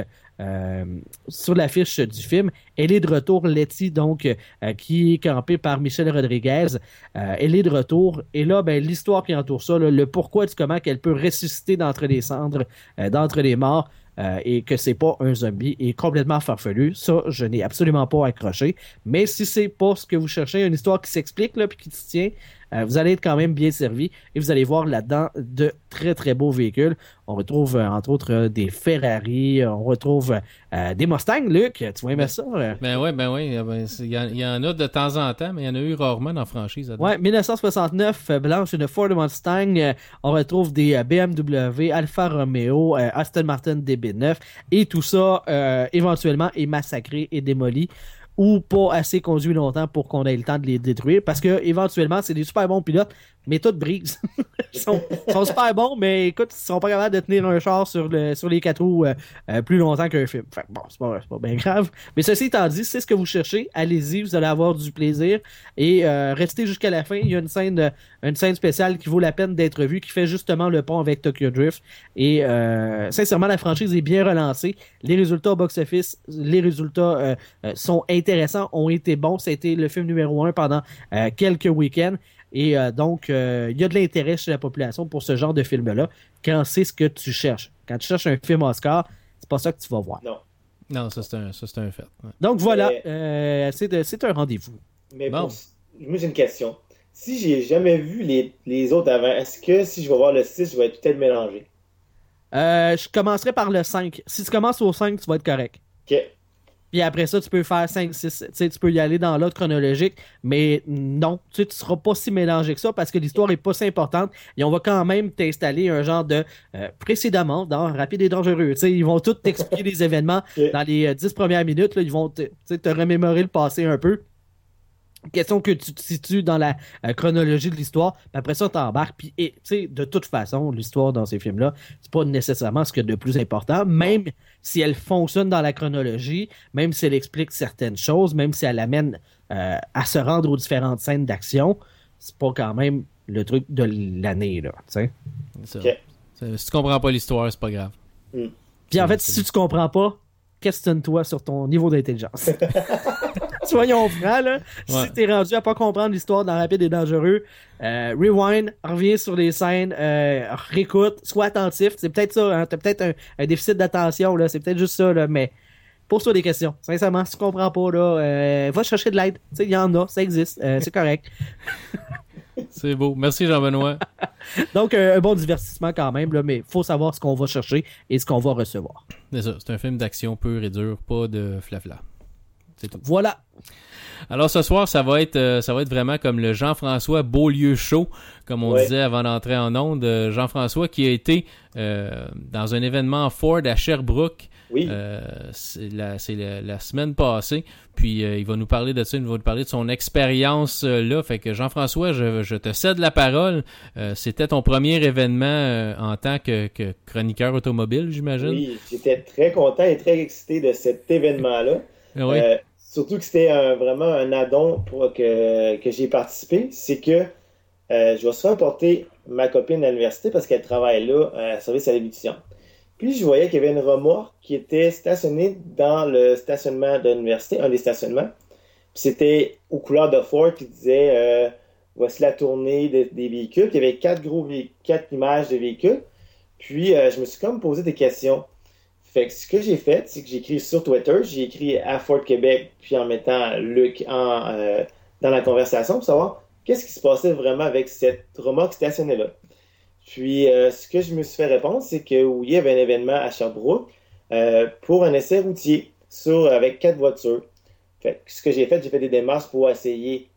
Sur l'affiche du film, elle est de retour, Letty, donc qui est campée par Michelle Rodriguez. Elle est de retour, et là, ben, l'histoire qui entoure ça, là, le pourquoi du comment qu'elle peut ressusciter d'entre les cendres, d'entre les morts, et que c'est pas un zombie, est complètement farfelu. Ça, je n'ai absolument pas accroché. Mais si c'est pas ce que vous cherchez, une histoire qui s'explique là, puis qui se tient, vous allez être quand même bien servi, et vous allez voir là-dedans de très très beaux véhicules. On retrouve entre autres des Ferrari, on retrouve des Mustangs, Luc, tu vas aimer ça? Ben oui, il y en a de temps en temps, mais il y en a eu rarement dans la franchise. Ouais, 1969, blanche, une Ford Mustang, on retrouve des BMW, Alfa Romeo, Aston Martin DB9, et tout ça éventuellement est massacré et démoli, ou pas assez conduit longtemps pour qu'on ait le temps de les détruire, parce que éventuellement c'est des super bons pilotes, mais tout brise. Ils sont super bons, mais écoute, ils sont pas capables de tenir un char sur les 4 roues plus longtemps qu'un film. Fait, bon, c'est pas bien grave. Mais ceci étant dit, c'est ce que vous cherchez, allez-y, vous allez avoir du plaisir, et restez jusqu'à la fin. Il y a une scène spéciale qui vaut la peine d'être vue, qui fait justement le pont avec Tokyo Drift, et sincèrement, la franchise est bien relancée. Les résultats au box-office, les résultats sont intéressants, ont été bons. Ça a été le film numéro 1 pendant quelques week-ends. Et donc, il y a de l'intérêt chez la population pour ce genre de film-là, quand c'est ce que tu cherches. Quand tu cherches un film Oscar, c'est pas ça que tu vas voir. Non, ça c'est un fait. Ouais. Donc voilà, c'est un rendez-vous. Mais bon. Moi, j'ai une question. Si j'ai jamais vu les autres avant, est-ce que si je vais voir le 6, je vais être peut-être mélangé? Je commencerai par le 5. Si tu commences au 5, tu vas être correct. OK. Puis après ça, tu peux faire 5, 6, tu peux y aller dans l'ordre chronologique, mais non, tu ne seras pas si mélangé que ça parce que l'histoire est pas si importante et on va quand même t'installer un genre de précédemment dans Rapide et Dangereux. Ils vont tout t'expliquer les événements dans les 10 premières minutes, là, ils vont te remémorer le passé un peu. Question que tu te situes dans la chronologie de l'histoire, puis après ça, t'embarques, puis de toute façon, l'histoire dans ces films-là, c'est pas nécessairement ce qu'il y a de plus important, même si elle fonctionne dans la chronologie, même si elle explique certaines choses, même si elle amène à se rendre aux différentes scènes d'action, c'est pas quand même le truc de l'année, là, tu sais. Okay. Si tu comprends pas l'histoire, c'est pas grave. Puis en fait, si tu comprends pas, questionne-toi sur ton niveau d'intelligence. Soyons francs, là. Ouais. Si t'es rendu à pas comprendre l'histoire dans Rapide et Dangereux, rewind, reviens sur les scènes, réécoute, sois attentif. C'est peut-être ça, hein, t'as peut-être un déficit d'attention, là. C'est peut-être juste ça, là, mais pose-toi des questions. Sincèrement, si tu comprends pas, là, va chercher de l'aide. Tu sais, il y en a, ça existe, c'est correct. C'est beau. Merci, Jean-Benoît. Donc, un bon divertissement quand même, là, mais il faut savoir ce qu'on va chercher et ce qu'on va recevoir. C'est ça, c'est un film d'action pur et dur, pas de flafla. C'est tout. Voilà. Alors ce soir, ça va être vraiment comme le Jean-François Beaulieu Show, comme on disait avant d'entrer en onde. Jean-François qui a été dans un événement Ford à Sherbrooke Oui. C'est la semaine passée. Puis il va nous parler de ça, il va nous parler de son expérience là. Fait que Jean-François, je te cède la parole. C'était ton premier événement en tant que chroniqueur automobile, j'imagine? Oui, j'étais très content et très excité de cet événement-là. Oui. Surtout que c'était vraiment un add-on pour que j'ai participé. C'est que je vais souvent porter ma copine à l'université parce qu'elle travaille là, à service à l'émission. Puis je voyais qu'il y avait une remorque qui était stationnée dans le stationnement de l'université, un des stationnements. Puis c'était aux couleurs de Ford qui disait voici la tournée des véhicules. Puis il y avait quatre images de véhicules. Puis je me suis comme posé des questions. Fait que ce que j'ai fait, c'est que j'ai écrit sur Twitter, j'ai écrit à Ford Québec, puis en mettant Luc dans la conversation pour savoir qu'est-ce qui se passait vraiment avec cette remorque stationnée-là. Puis ce que je me suis fait répondre, c'est que oui, il y avait un événement à Sherbrooke pour un essai routier avec 4 voitures. Fait que ce que j'ai fait des démarches pour essayer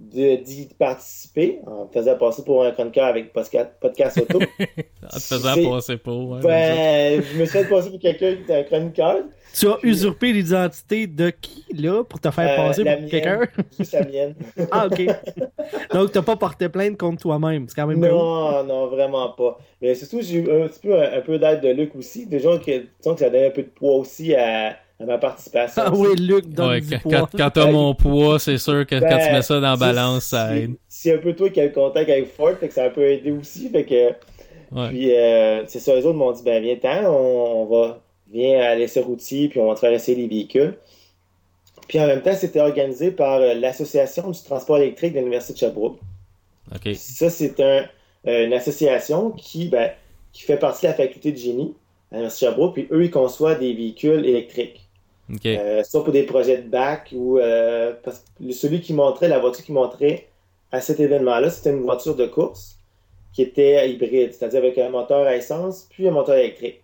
d'y participer en me faisant passer pour un chroniqueur avec podcast auto. En te faisant passer pour. Hein, je me suis fait passer pour quelqu'un qui était un chroniqueur. Tu as usurpé l'identité de qui, là, pour te faire passer pour quelqu'un? Juste la mienne. Ah, OK. Donc, t'as pas porté plainte contre toi-même. C'est quand même Non, vraiment pas. Mais surtout, j'ai eu un peu d'aide de Luc aussi. Déjà, que ça donnait un peu de poids aussi à ma participation. Ah oui, Luc donne du poids. Quand t'as mon poids, c'est sûr que quand tu mets ça dans la balance, ça aide. C'est un peu toi qui as le contact avec Ford, fait que ça a un peu aidé aussi. Fait que, Puis, c'est ça, eux autres m'ont dit, viens-t'en, viens à l'essai routier, puis on va te faire essayer les véhicules. Puis en même temps, c'était organisé par l'Association du transport électrique de l'Université de Sherbrooke. Okay. Ça, c'est une association qui fait partie de la faculté de génie à l'Université de Sherbrooke, puis eux, ils conçoivent des véhicules électriques. Okay. Soit pour des projets de bac ou parce que la voiture qui montrait à cet événement-là, c'était une voiture de course qui était hybride, c'est-à-dire avec un moteur à essence puis un moteur électrique.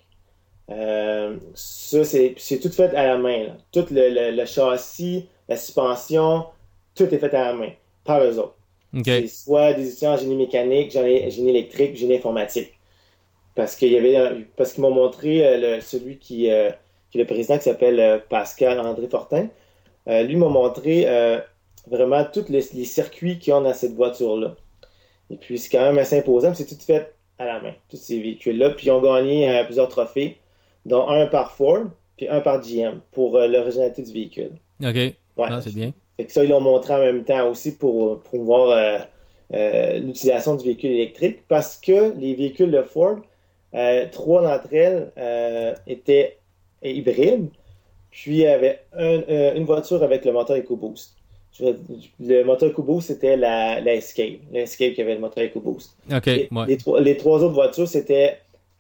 Ça, c'est tout fait à la main. Là. Tout le châssis, la suspension, tout est fait à la main, par eux autres. Okay. C'est soit des étudiants en génie mécanique, génie électrique, génie informatique. Parce qu'ils m'ont montré celui qui est le président qui s'appelle Pascal André Fortin. Lui m'a montré vraiment tous les circuits qu'il y a dans cette voiture-là. Et puis c'est quand même assez imposant, c'est tout fait à la main, tous ces véhicules-là. Puis ils ont gagné plusieurs trophées, dont un par Ford, puis un par GM, pour l'originalité du véhicule. OK. Ouais. Ah, c'est bien. Fait que ça, ils l'ont montré en même temps aussi pour promouvoir l'utilisation du véhicule électrique, parce que les véhicules de Ford, 3 d'entre elles étaient hybrides, puis il y avait une voiture avec le moteur EcoBoost. Le moteur EcoBoost, c'était la Escape. La Escape qui avait le moteur EcoBoost. OK, les 3 autres voitures, c'était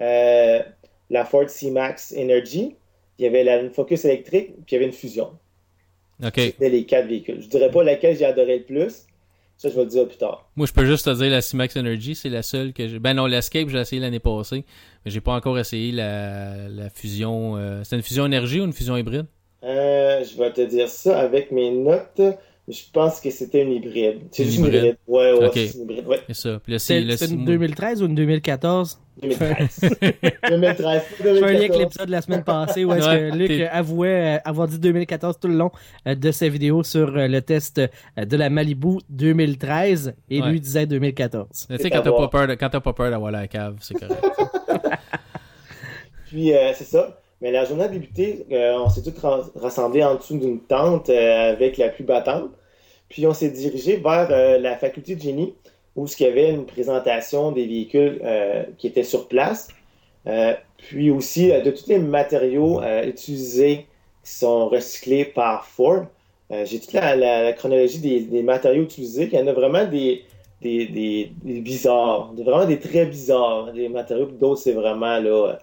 la Ford C-Max Energy, il y avait la Focus électrique, puis il y avait une Fusion. OK. C'était les 4 véhicules. Je dirais pas laquelle j'ai adoré le plus. Ça, je vais le dire plus tard. Moi, je peux juste te dire la C-Max Energy, c'est la seule que j'ai... Ben non, l'Escape, j'ai essayé l'année passée, mais j'ai pas encore essayé la fusion... C'est une fusion énergie ou une fusion hybride? Je vais te dire ça avec mes notes. Je pense que c'était une hybride. C'est juste une hybride. Ouais, okay. C'est une hybride. Ouais. C'est ça. Puis là, c'est une 2013 ou une 2014? 2013. 2013. Je fais un lien avec l'épisode de la semaine passée où est-ce que Luc avouait avoir dit 2014 tout le long de sa vidéo sur le test de la Malibu 2013 et lui disait 2014. Tu sais, quand t'as pas peur d'avoir la cave, c'est correct. Puis, c'est ça. Mais la journée a débuté, on s'est tous rassemblés en dessous d'une tente avec la pluie battante. Puis on s'est dirigé vers la faculté de génie où il y avait une présentation des véhicules qui étaient sur place. Puis aussi de tous les matériaux utilisés qui sont recyclés par Ford. J'ai toute la chronologie des matériaux utilisés. Il y en a vraiment des bizarres, vraiment des très bizarres. Des matériaux, d'autres c'est vraiment là...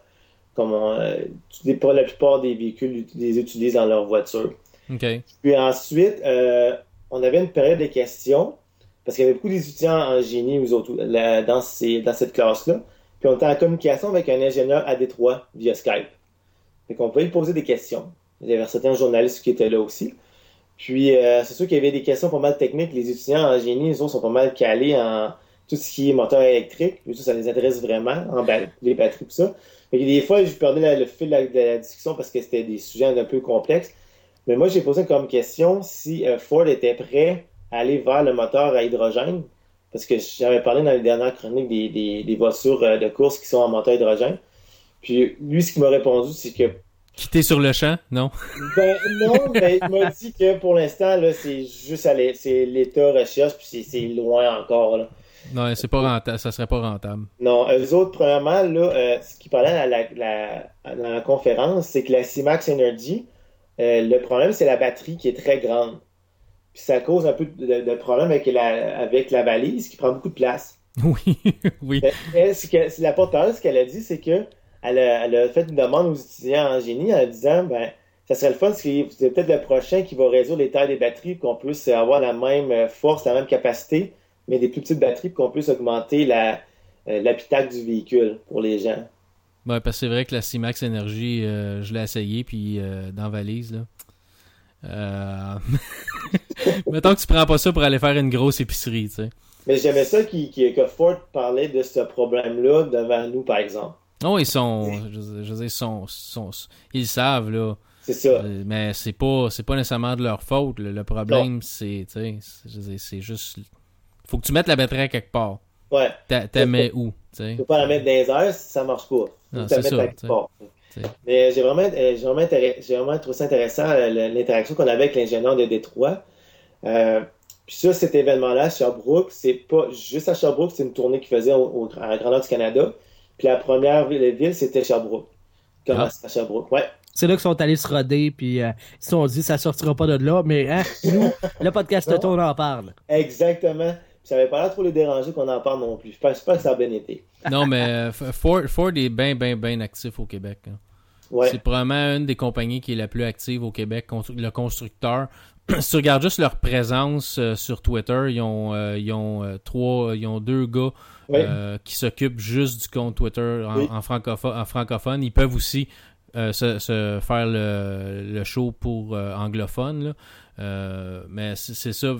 la plupart des véhicules les utilisent dans leur voiture. Okay. Puis ensuite, on avait une période de questions, parce qu'il y avait beaucoup d'étudiants en génie dans cette classe-là. Puis on était en communication avec un ingénieur à Détroit via Skype. Donc on pouvait lui poser des questions. Il y avait certains journalistes qui étaient là aussi. Puis c'est sûr qu'il y avait des questions pas mal techniques. Les étudiants en génie, ils sont pas mal calés en tout ce qui est moteur électrique. Ça les intéresse vraiment, les batteries, tout ça. Mais des fois, je perdais le fil de la discussion parce que c'était des sujets un peu complexes. Mais moi, j'ai posé comme question si Ford était prêt à aller vers le moteur à hydrogène. Parce que j'avais parlé dans les dernières chroniques des voitures de course qui sont en moteur hydrogène. Puis lui, ce qu'il m'a répondu, c'est que... Quitter sur le champ, non? Ben non, mais il m'a dit que pour l'instant, là, c'est juste c'est l'état recherche, puis c'est loin encore. Là. Non, c'est pas rentable, ça serait pas rentable. Non, eux autres, premièrement, là, ce qu'ils parlaient dans la conférence, c'est que la C-Max Energy, le problème, c'est la batterie qui est très grande. Puis ça cause un peu de problème avec la valise qui prend beaucoup de place. Oui, oui. La porte-parole, ce qu'elle a dit, c'est que elle a fait une demande aux étudiants en génie en disant, ça serait le fun, c'est peut-être le prochain qui va résoudre les tailles des batteries pour qu'on puisse avoir la même force, la même capacité, mais des plus petites batteries pour qu'on puisse augmenter l'habitacle du véhicule pour les gens. Ben, parce que c'est vrai que la C-Max Energy, je l'ai essayé, puis dans la valise, là. Mettons que tu prends pas ça pour aller faire une grosse épicerie, tu sais. Mais j'aimais ça que Ford parlait de ce problème-là devant nous, par exemple. Oh, ils sont, je veux dire, ils savent, là. C'est ça. Mais c'est pas nécessairement de leur faute. Le problème, c'est, tu sais, c'est juste, faut que tu mettes la batterie quelque part. Ouais. T'as mets où, tu sais. Tu peux pas la mettre dans les airs si ça marche pas. Non, tu c'est ça. Quelque part. Mais j'ai vraiment trouvé ça intéressant, l'interaction qu'on avait avec l'ingénieur de Détroit. Puis ça, cet événement-là à Sherbrooke, c'est pas juste à Sherbrooke, c'est une tournée qu'ils faisaient à la grandeur du Canada. Puis la première ville, c'était Sherbrooke. À Sherbrooke, ouais. C'est là qu'ils sont allés se roder, puis ils se sont dit, ça sortira pas de là, mais nous, le podcast on en parle. Exactement. Puis ça avait pas l'air trop les déranger qu'on en parle non plus. Je pense pas que ça a bien été. Non, mais Ford est bien actif au Québec. Hein. Ouais. C'est probablement une des compagnies qui est la plus active au Québec, le constructeur. Si tu regardes juste leur présence sur Twitter, ils ont deux gars qui s'occupent juste du compte Twitter en francophone. Ils peuvent aussi se faire le show pour anglophone. Mais c'est ça.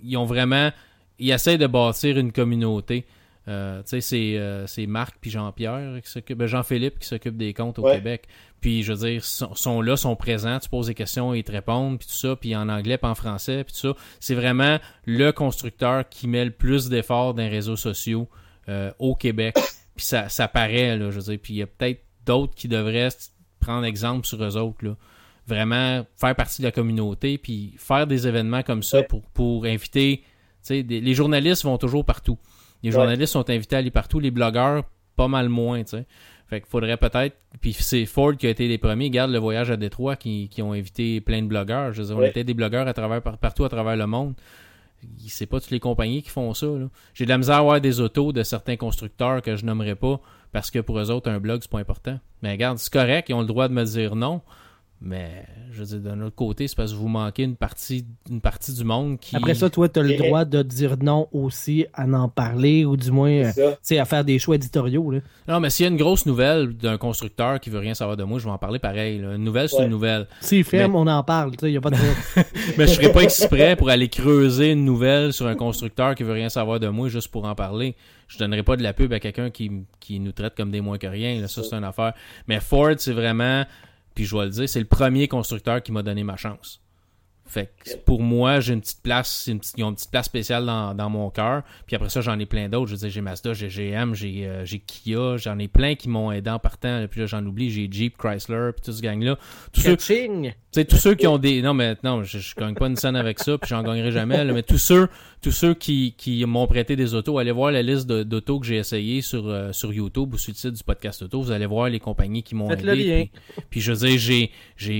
Ils essayent de bâtir une communauté. Tu sais, c'est Marc puis Jean-Pierre qui s'occupe, Jean-Philippe qui s'occupe des comptes au Québec. Puis je veux dire, sont là, sont présents, tu poses des questions, ils te répondent, puis tout ça, puis en anglais, puis en français, puis tout ça. C'est vraiment le constructeur qui met le plus d'efforts dans les réseaux sociaux au Québec. Puis ça paraît, là, je veux dire. Puis il y a peut-être d'autres qui devraient prendre exemple sur eux autres, là. Vraiment faire partie de la communauté, puis faire des événements comme ça pour inviter. Tu sais, les journalistes vont toujours partout. Les journalistes sont invités à aller partout, les blogueurs, pas mal moins, tu sais. Fait qu'il faudrait peut-être... Puis c'est Ford qui a été les premiers. Regarde le voyage à Détroit qui ont invité plein de blogueurs. Je veux dire, on était des blogueurs partout à travers le monde. C'est pas toutes les compagnies qui font ça, là. J'ai de la misère à avoir des autos de certains constructeurs que je nommerai pas parce que pour eux autres, un blog, c'est pas important. Mais regarde, c'est correct, ils ont le droit de me dire non. Mais, je veux dire, d'un autre côté, c'est parce que vous manquez une partie du monde qui... Après ça, toi, tu as le droit de dire non aussi, à en parler, ou du moins, à faire des choix éditoriaux. Là. Non, mais s'il y a une grosse nouvelle d'un constructeur qui veut rien savoir de moi, je vais en parler pareil. Là. Une nouvelle, c'est une nouvelle. S'il ferme, on en parle, il n'y a pas de... Mais je serais pas exprès pour aller creuser une nouvelle sur un constructeur qui veut rien savoir de moi juste pour en parler. Je donnerais pas de la pub à quelqu'un qui nous traite comme des moins que rien. Là. Ça, c'est une affaire. Mais Ford, c'est vraiment... Puis je vais le dire, c'est le premier constructeur qui m'a donné ma chance. Fait que pour moi, j'ai une petite place, ils ont une petite place spéciale dans mon cœur. Puis après ça, j'en ai plein d'autres. Je veux dire, j'ai Mazda, j'ai GM, j'ai Kia, j'en ai plein qui m'ont aidé en partant. Puis là, j'en oublie, j'ai Jeep, Chrysler, puis tout ce gang-là. Tous ceux qui ont des... Non, je gagne pas une scène avec ça, puis j'en gagnerai jamais. Là, mais tous ceux qui m'ont prêté des autos, allez voir la liste d'autos que j'ai essayé sur YouTube ou sur le site du podcast auto. Vous allez voir les compagnies qui m'ont aidé. Puis je veux dire, j'ai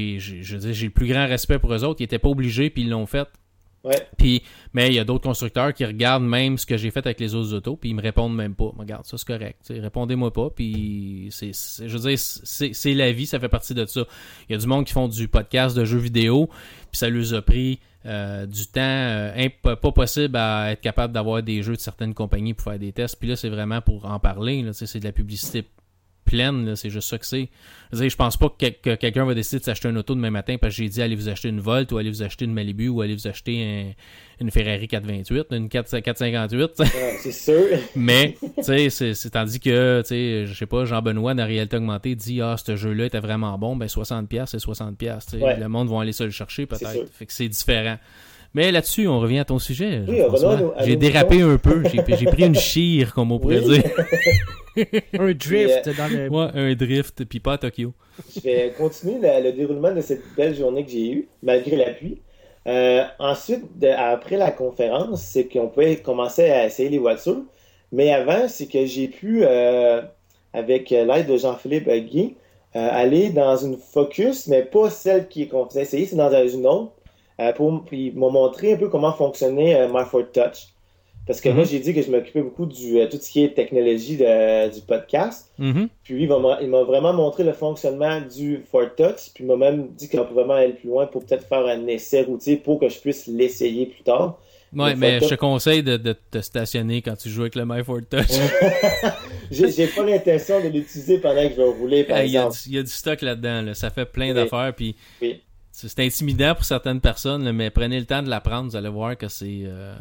le plus grand respect pour eux autres. Ils étaient pas obligés, puis ils l'ont fait. Ouais. Mais il y a d'autres constructeurs qui regardent même ce que j'ai fait avec les autres autos, puis ils me répondent même pas. Regarde, ça c'est correct. T'sais, répondez-moi pas, puis je veux dire, c'est la vie, ça fait partie de ça. Il y a du monde qui font du podcast de jeux vidéo, puis ça leur a pris du temps pas possible à être capable d'avoir des jeux de certaines compagnies pour faire des tests. Puis là, c'est vraiment pour en parler. Là, c'est de la publicité pleine, là, c'est juste ça que c'est. Je pense pas que quelqu'un va décider de s'acheter une auto demain matin parce que j'ai dit allez vous acheter une Volt ou allez vous acheter une Malibu ou allez vous acheter une Ferrari 428, une 458. C'est sûr. Mais, tu sais, c'est tandis que, tu sais, je sais pas, Jean-Benoît dans Réalité Augmentée dit ce jeu-là était vraiment bon, ben 60$, c'est 60$. Ouais. Le monde va aller se le chercher peut-être. C'est fait que c'est différent. Mais là-dessus, on revient à ton sujet. Oui, J'ai dérapé un peu. J'ai pris une chire, comme on pourrait dire. Un drift dans le... Ouais, un drift, puis pas à Tokyo. Je vais continuer le déroulement de cette belle journée que j'ai eue, malgré la pluie. Ensuite, après la conférence, c'est qu'on pouvait commencer à essayer les voitures. Mais avant, c'est que j'ai pu, avec l'aide de Jean-Philippe Guy, aller dans une Focus, mais pas celle qu'on faisait essayer, c'est dans une autre. Puis ils m'ont montré un peu comment fonctionnait My Ford Touch. Parce que moi, j'ai dit que je m'occupais beaucoup du tout ce qui est technologie du podcast. Puis il m'a vraiment montré le fonctionnement du Ford Touch. Puis il m'a même dit qu'on pouvait vraiment aller plus loin pour peut-être faire un essai routier pour que je puisse l'essayer plus tard. Ouais, mais je te conseille de te stationner quand tu joues avec le My Ford Touch. J'ai pas l'intention de l'utiliser pendant que je vais rouler, par exemple. Il y a du stock là-dedans. Là. Ça fait plein d'affaires. Puis oui. C'est intimidant pour certaines personnes, là, mais prenez le temps de l'apprendre, vous allez voir que ça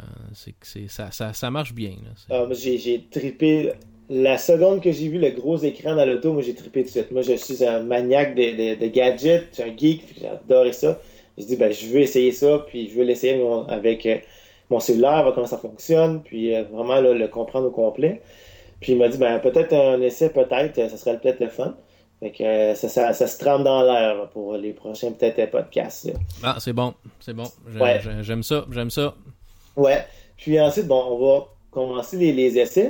marche bien. Là, j'ai trippé. La seconde que j'ai vu le gros écran dans l'auto, moi j'ai trippé tout de suite. Moi je suis un maniaque de gadgets, je suis un geek, j'ai adoré ça. J'ai dit je veux essayer ça, puis je veux l'essayer avec mon cellulaire, voir comment ça fonctionne, puis vraiment là, le comprendre au complet. Puis il m'a dit peut-être un essai, peut-être, ça serait peut-être le fun. Fait que ça se trame dans l'air pour les prochains peut-être podcasts. Là. Ah, c'est bon. Ouais. J'aime ça. Ouais. Puis ensuite, on va commencer les essais.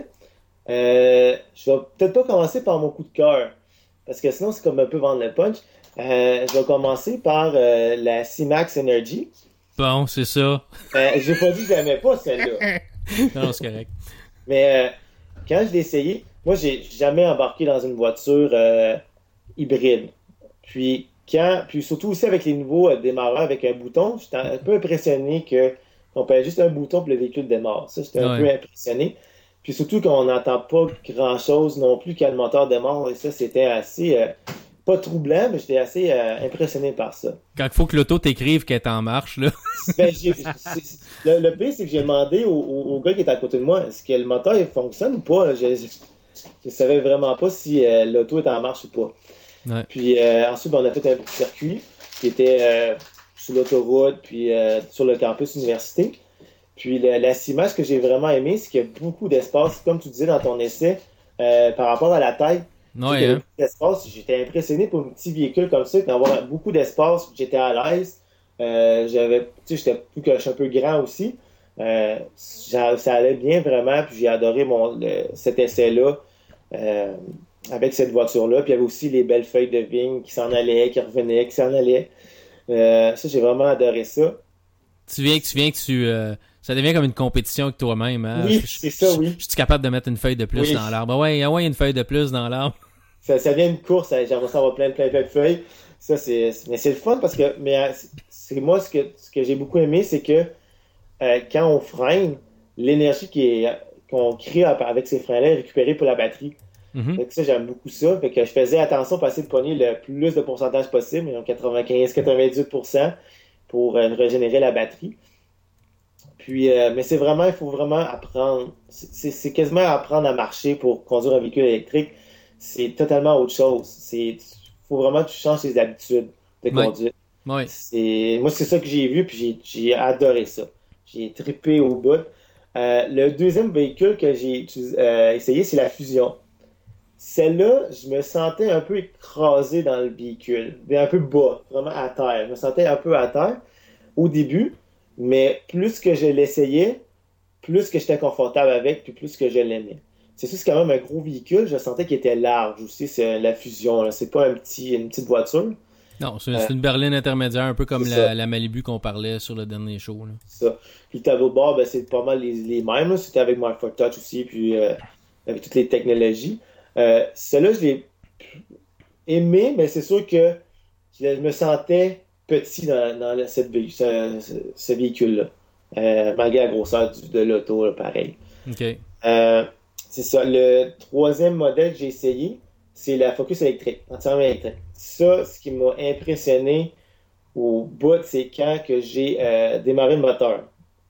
Je vais peut-être pas commencer par mon coup de cœur, parce que sinon c'est comme un peu vendre le punch. Je vais commencer par la C-Max Energy. Bon, c'est ça. J'ai pas dit que j'aimais pas celle-là. Non, c'est correct. Mais quand je l'ai essayé, moi j'ai jamais embarqué dans une voiture hybride. Puis surtout aussi avec les nouveaux démarreurs avec un bouton, j'étais un peu impressionné qu'on paye juste un bouton pour le véhicule démarre. Ça, j'étais un peu impressionné. Puis surtout qu'on n'entend pas grand-chose non plus quand le moteur démarre. Et ça, c'était assez pas troublant, mais j'étais assez impressionné par ça. Quand il faut que l'auto t'écrive qu'elle est en marche, là. Le pire, c'est que j'ai demandé au gars qui est à côté de moi, est-ce que le moteur il fonctionne ou pas? Je savais vraiment pas si l'auto est en marche ou pas. Ouais. Puis ensuite, on a fait un petit circuit qui était sur l'autoroute, puis sur le campus université. Puis la C-Max que j'ai vraiment aimé, c'est qu'il y a beaucoup d'espace, comme tu disais dans ton essai, par rapport à la taille. Ouais, hein? Beaucoup d'espace. J'étais impressionné pour un petit véhicule comme ça, d'avoir beaucoup d'espace. J'étais à l'aise. J'étais un peu grand aussi. Ça allait bien vraiment, puis j'ai adoré cet essai-là. Avec cette voiture-là. Puis il y avait aussi les belles feuilles de vigne qui s'en allaient, qui revenaient, qui s'en allaient. Ça, j'ai vraiment adoré ça. Ça devient comme une compétition avec toi-même. Hein? Oui, c'est ça, oui. Je suis capable de mettre une feuille de plus dans l'arbre. Ouais, une feuille de plus dans l'arbre. Ça devient une course. J'aimerais ça avoir plein de feuilles. Mais c'est le fun parce que c'est moi ce que j'ai beaucoup aimé, c'est que quand on freine, l'énergie qu'on crée avec ces freins-là est récupérée pour la batterie. Fait que ça, j'aime beaucoup ça. Fait que je faisais attention pour essayer de pogner le plus de pourcentage possible, 95-98% pour régénérer la batterie. Puis, mais il faut vraiment apprendre. C'est quasiment apprendre à marcher pour conduire un véhicule électrique. C'est totalement autre chose. Il faut vraiment que tu changes tes habitudes de conduite. Ouais. Moi, c'est ça que j'ai vu, puis j'ai adoré ça. J'ai trippé au bout. Le deuxième véhicule que j'ai essayé, c'est la Fusion. Celle-là, je me sentais un peu écrasé dans le véhicule, un peu bas, vraiment à terre. Je me sentais un peu à terre au début, mais plus que je l'essayais, plus que j'étais confortable avec, puis plus que je l'aimais. C'est sûr, c'est quand même un gros véhicule. Je sentais qu'il était large aussi, c'est la Fusion. Là. C'est pas une petite voiture. Non, c'est une berline intermédiaire, un peu comme la Malibu qu'on parlait sur le dernier show. Là. C'est ça. Puis le tableau de bord, c'est pas mal les mêmes. Là. C'était avec My Ford Touch aussi, puis avec toutes les technologies. Celui-là, je l'ai aimé, mais c'est sûr que je me sentais petit dans ce véhicule-là. Malgré la grosseur de l'auto, là, pareil. OK. C'est ça. Le troisième modèle que j'ai essayé, c'est la Focus électrique, entièrement électrique. Ça, ce qui m'a impressionné au bout, c'est quand que j'ai démarré le moteur.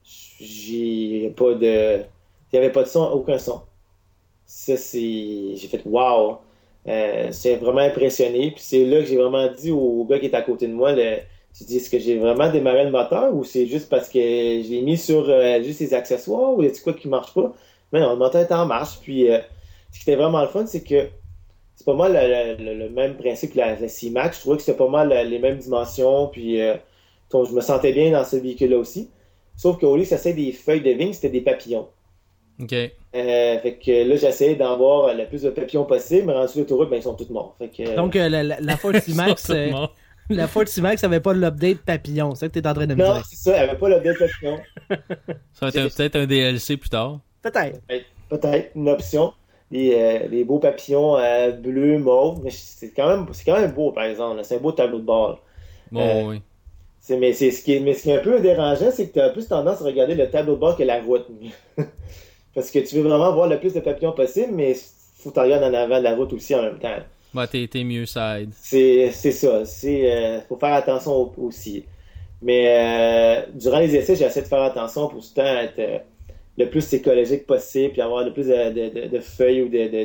J'ai pas de... Il n'y avait pas de son, aucun son. Ça, c'est... J'ai fait « wow ». C'est vraiment impressionné. Puis c'est là que j'ai vraiment dit au gars qui est à côté de moi, tu dis, est-ce que j'ai vraiment démarré le moteur ou c'est juste parce que j'ai mis sur juste les accessoires ou y a-t-il quoi qui marche pas? Mais non, le moteur est en marche. Puis ce qui était vraiment le fun, c'est que c'est pas mal le même principe que la C-Max. Je trouvais que c'était pas mal les mêmes dimensions. Puis je me sentais bien dans ce véhicule-là aussi. Sauf qu'au lieu que ça soit des feuilles de vigne, c'était des papillons. OK. Fait que là, j'essayais d'en avoir le plus de papillons possible, mais rendu sur l'autoroute, ben, ils sont tous morts. Fait que, Donc, la Ford C-Max, la Ford C-Max n'avait pas l'update papillon, c'est ça que tu es en train de me dire. Non, c'est ça, elle n'avait pas l'update papillon. Ça va être peut-être un DLC plus tard. Peut-être. Peut-être, une option. Les beaux papillons bleus, mauves, mais c'est quand même beau, par exemple. C'est un beau tableau de bord. Bon, oui. Mais ce qui est un peu dérangeant, c'est que tu as plus tendance à regarder le tableau de bord que la route. Parce que tu veux vraiment voir le plus de papillons possible, mais faut que tu regardes en avant de la route aussi en même temps. Bah, t'es mieux side. C'est ça. Faut faire attention aussi. Mais durant les essais, j'ai essayé de faire attention pour tout le temps être le plus écologique possible, puis avoir le plus de feuilles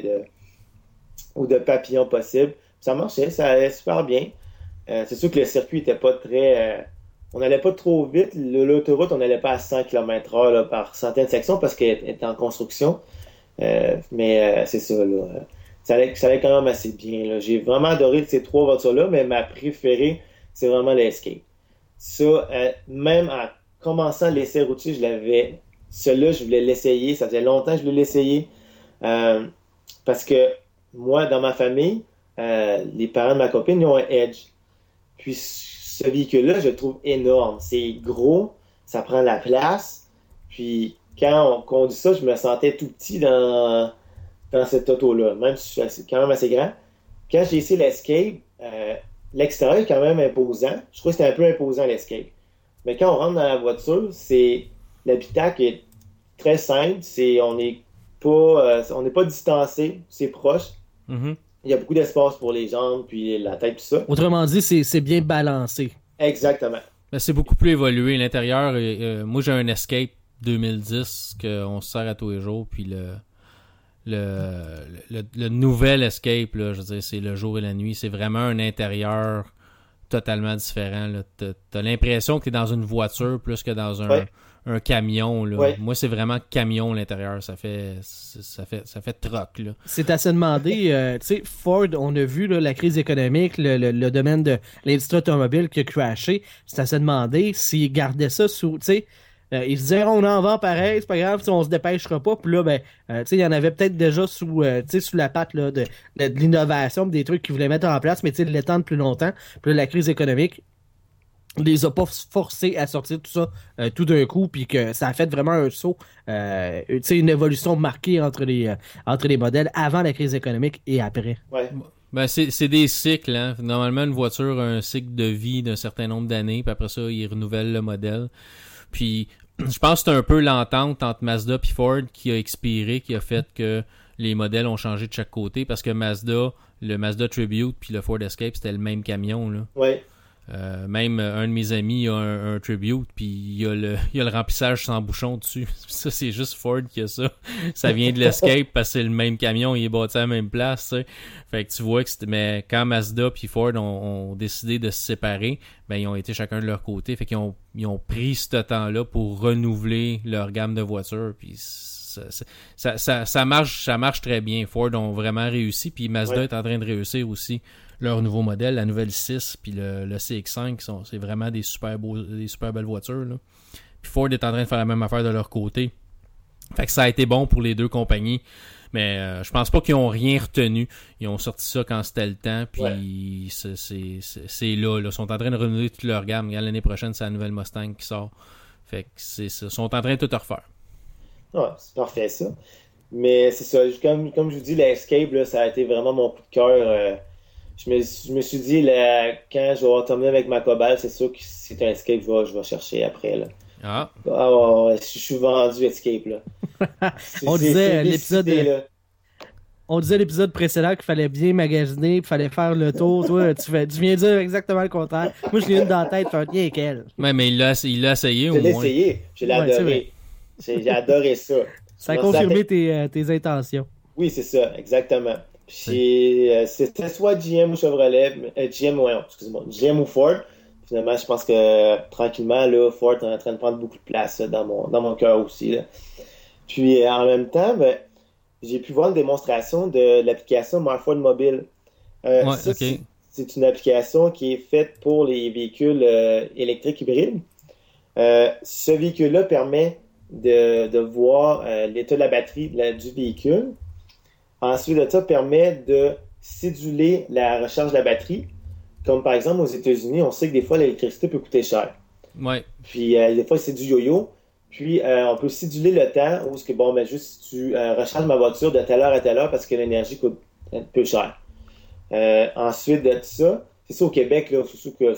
ou de papillons possible. Ça marchait, ça allait super bien. C'est sûr que le circuit était pas très... on n'allait pas trop vite. L'autoroute, on n'allait pas à 100 km/h là, par centaines de sections parce qu'elle était en construction. Mais c'est ça, là. Ça allait quand même assez bien. Là. J'ai vraiment adoré ces 3 voitures-là, mais ma préférée, c'est vraiment l'Escape. Ça, même en commençant l'essai routier, celui-là, je voulais l'essayer. Ça faisait longtemps que je voulais l'essayer. Parce que moi, dans ma famille, les parents de ma copine, ils ont un Edge. Puis ce véhicule-là, je le trouve énorme. C'est gros, ça prend la place. Puis quand on conduit ça, je me sentais tout petit dans cette auto-là, même si c'est quand même assez grand. Quand j'ai essayé l'Escape, l'extérieur est quand même imposant. Je trouve que c'était un peu imposant l'Escape. Mais quand on rentre dans la voiture, l'habitacle est très simple. On n'est pas distancé, c'est proche. Mm-hmm. Il y a beaucoup d'espace pour les jambes, puis la tête, tout ça. Autrement dit, c'est bien balancé. Exactement. Mais c'est beaucoup plus évolué. L'intérieur, moi j'ai un Escape 2010 qu'on se sert à tous les jours, puis le nouvel Escape, là, je veux dire, c'est le jour et la nuit. C'est vraiment un intérieur totalement différent. Là. T'as l'impression que t'es dans une voiture plus que dans un camion. Là. Ouais. Moi, c'est vraiment camion l'intérieur. Ça fait troc. Là. C'est à se demander, tu sais, Ford, on a vu là, la crise économique, le domaine de l'industrie automobile qui a crashé. C'est à se demander s'ils gardaient ça sous, tu sais, ils se disaient, on en vend pareil, c'est pas grave, on se dépêchera pas. Puis là, tu sais, il y en avait peut-être déjà sous la patte là, de l'innovation, des trucs qu'ils voulaient mettre en place, mais tu sais, de l'étendre plus longtemps. Puis là, la crise économique les a pas forcés à sortir tout ça tout d'un coup, puis que ça a fait vraiment un saut, tu sais, une évolution marquée entre les modèles avant la crise économique et après. Ouais. Ben c'est des cycles. Hein. Normalement, une voiture a un cycle de vie d'un certain nombre d'années, puis après ça, ils renouvellent le modèle. Puis je pense que c'est un peu l'entente entre Mazda et Ford qui a expiré, qui a fait que les modèles ont changé de chaque côté, parce que le Mazda Tribute puis le Ford Escape, c'était le même camion. Là. Ouais. Même un de mes amis a un Tribute, puis il y a le remplissage sans bouchon dessus. Ça, c'est juste Ford qui a ça. Ça vient de l'Escape parce que c'est le même camion, il est bâti à la même place. Tu sais. Fait que tu vois que mais quand Mazda puis Ford ont décidé de se séparer, ben ils ont été chacun de leur côté. Fait qu'ils ont pris ce temps-là pour renouveler leur gamme de voitures. Puis ça marche très bien. Ford ont vraiment réussi, puis Mazda est en train de réussir aussi. Leur nouveau modèle, la nouvelle 6 puis le CX-5, c'est vraiment des super belles voitures. Là. Puis Ford est en train de faire la même affaire de leur côté. Fait que ça a été bon pour les deux compagnies. Mais je pense pas qu'ils ont rien retenu. Ils ont sorti ça quand c'était le temps. Puis c'est là. Ils sont en train de renouveler toute leur gamme. Regarde, l'année prochaine, c'est la nouvelle Mustang qui sort. Fait que c'est ça. Ils sont en train de tout refaire. Ouais, c'est parfait ça. Mais c'est ça. Comme je vous dis, l'Escape, là, ça a été vraiment mon coup de cœur. Je me suis dit, là, quand je vais terminer avec ma Cobalt, c'est sûr que si c'est un Escape, je vais chercher après. Là. Ah. Ouais, je suis vendu Escape. Là. On disait l'épisode. On disait l'épisode précédent qu'il fallait bien magasiner, qu'il fallait faire le tour. Toi, tu viens dire exactement le contraire. Moi, je l'ai une dans la tête, un lien avec elle. Ouais, mais il l'a essayé au Je l'ai moins. essayé, je l'ai adoré. J'ai adoré ça. Ça a confirmé tes intentions. Oui, c'est ça, exactement. C'était soit GM ou Chevrolet, GM ou Ford. Finalement, je pense que tranquillement, là, Ford est en train de prendre beaucoup de place là, dans mon cœur aussi. Là. Puis en même temps, j'ai pu voir une démonstration de l'application MyFord Mobile. C'est une application qui est faite pour les véhicules électriques hybrides. Ce véhicule-là permet de voir l'état de la batterie du véhicule. Ensuite de ça, permet de céduler la recharge de la batterie. Comme par exemple aux États-Unis, on sait que des fois l'électricité peut coûter cher. Ouais. Puis des fois c'est du yo-yo. Puis on peut céduler le temps où juste tu recharges ma voiture de telle heure à telle heure parce que l'énergie coûte un peu cher. Ensuite de ça, c'est ça au Québec, là, surtout que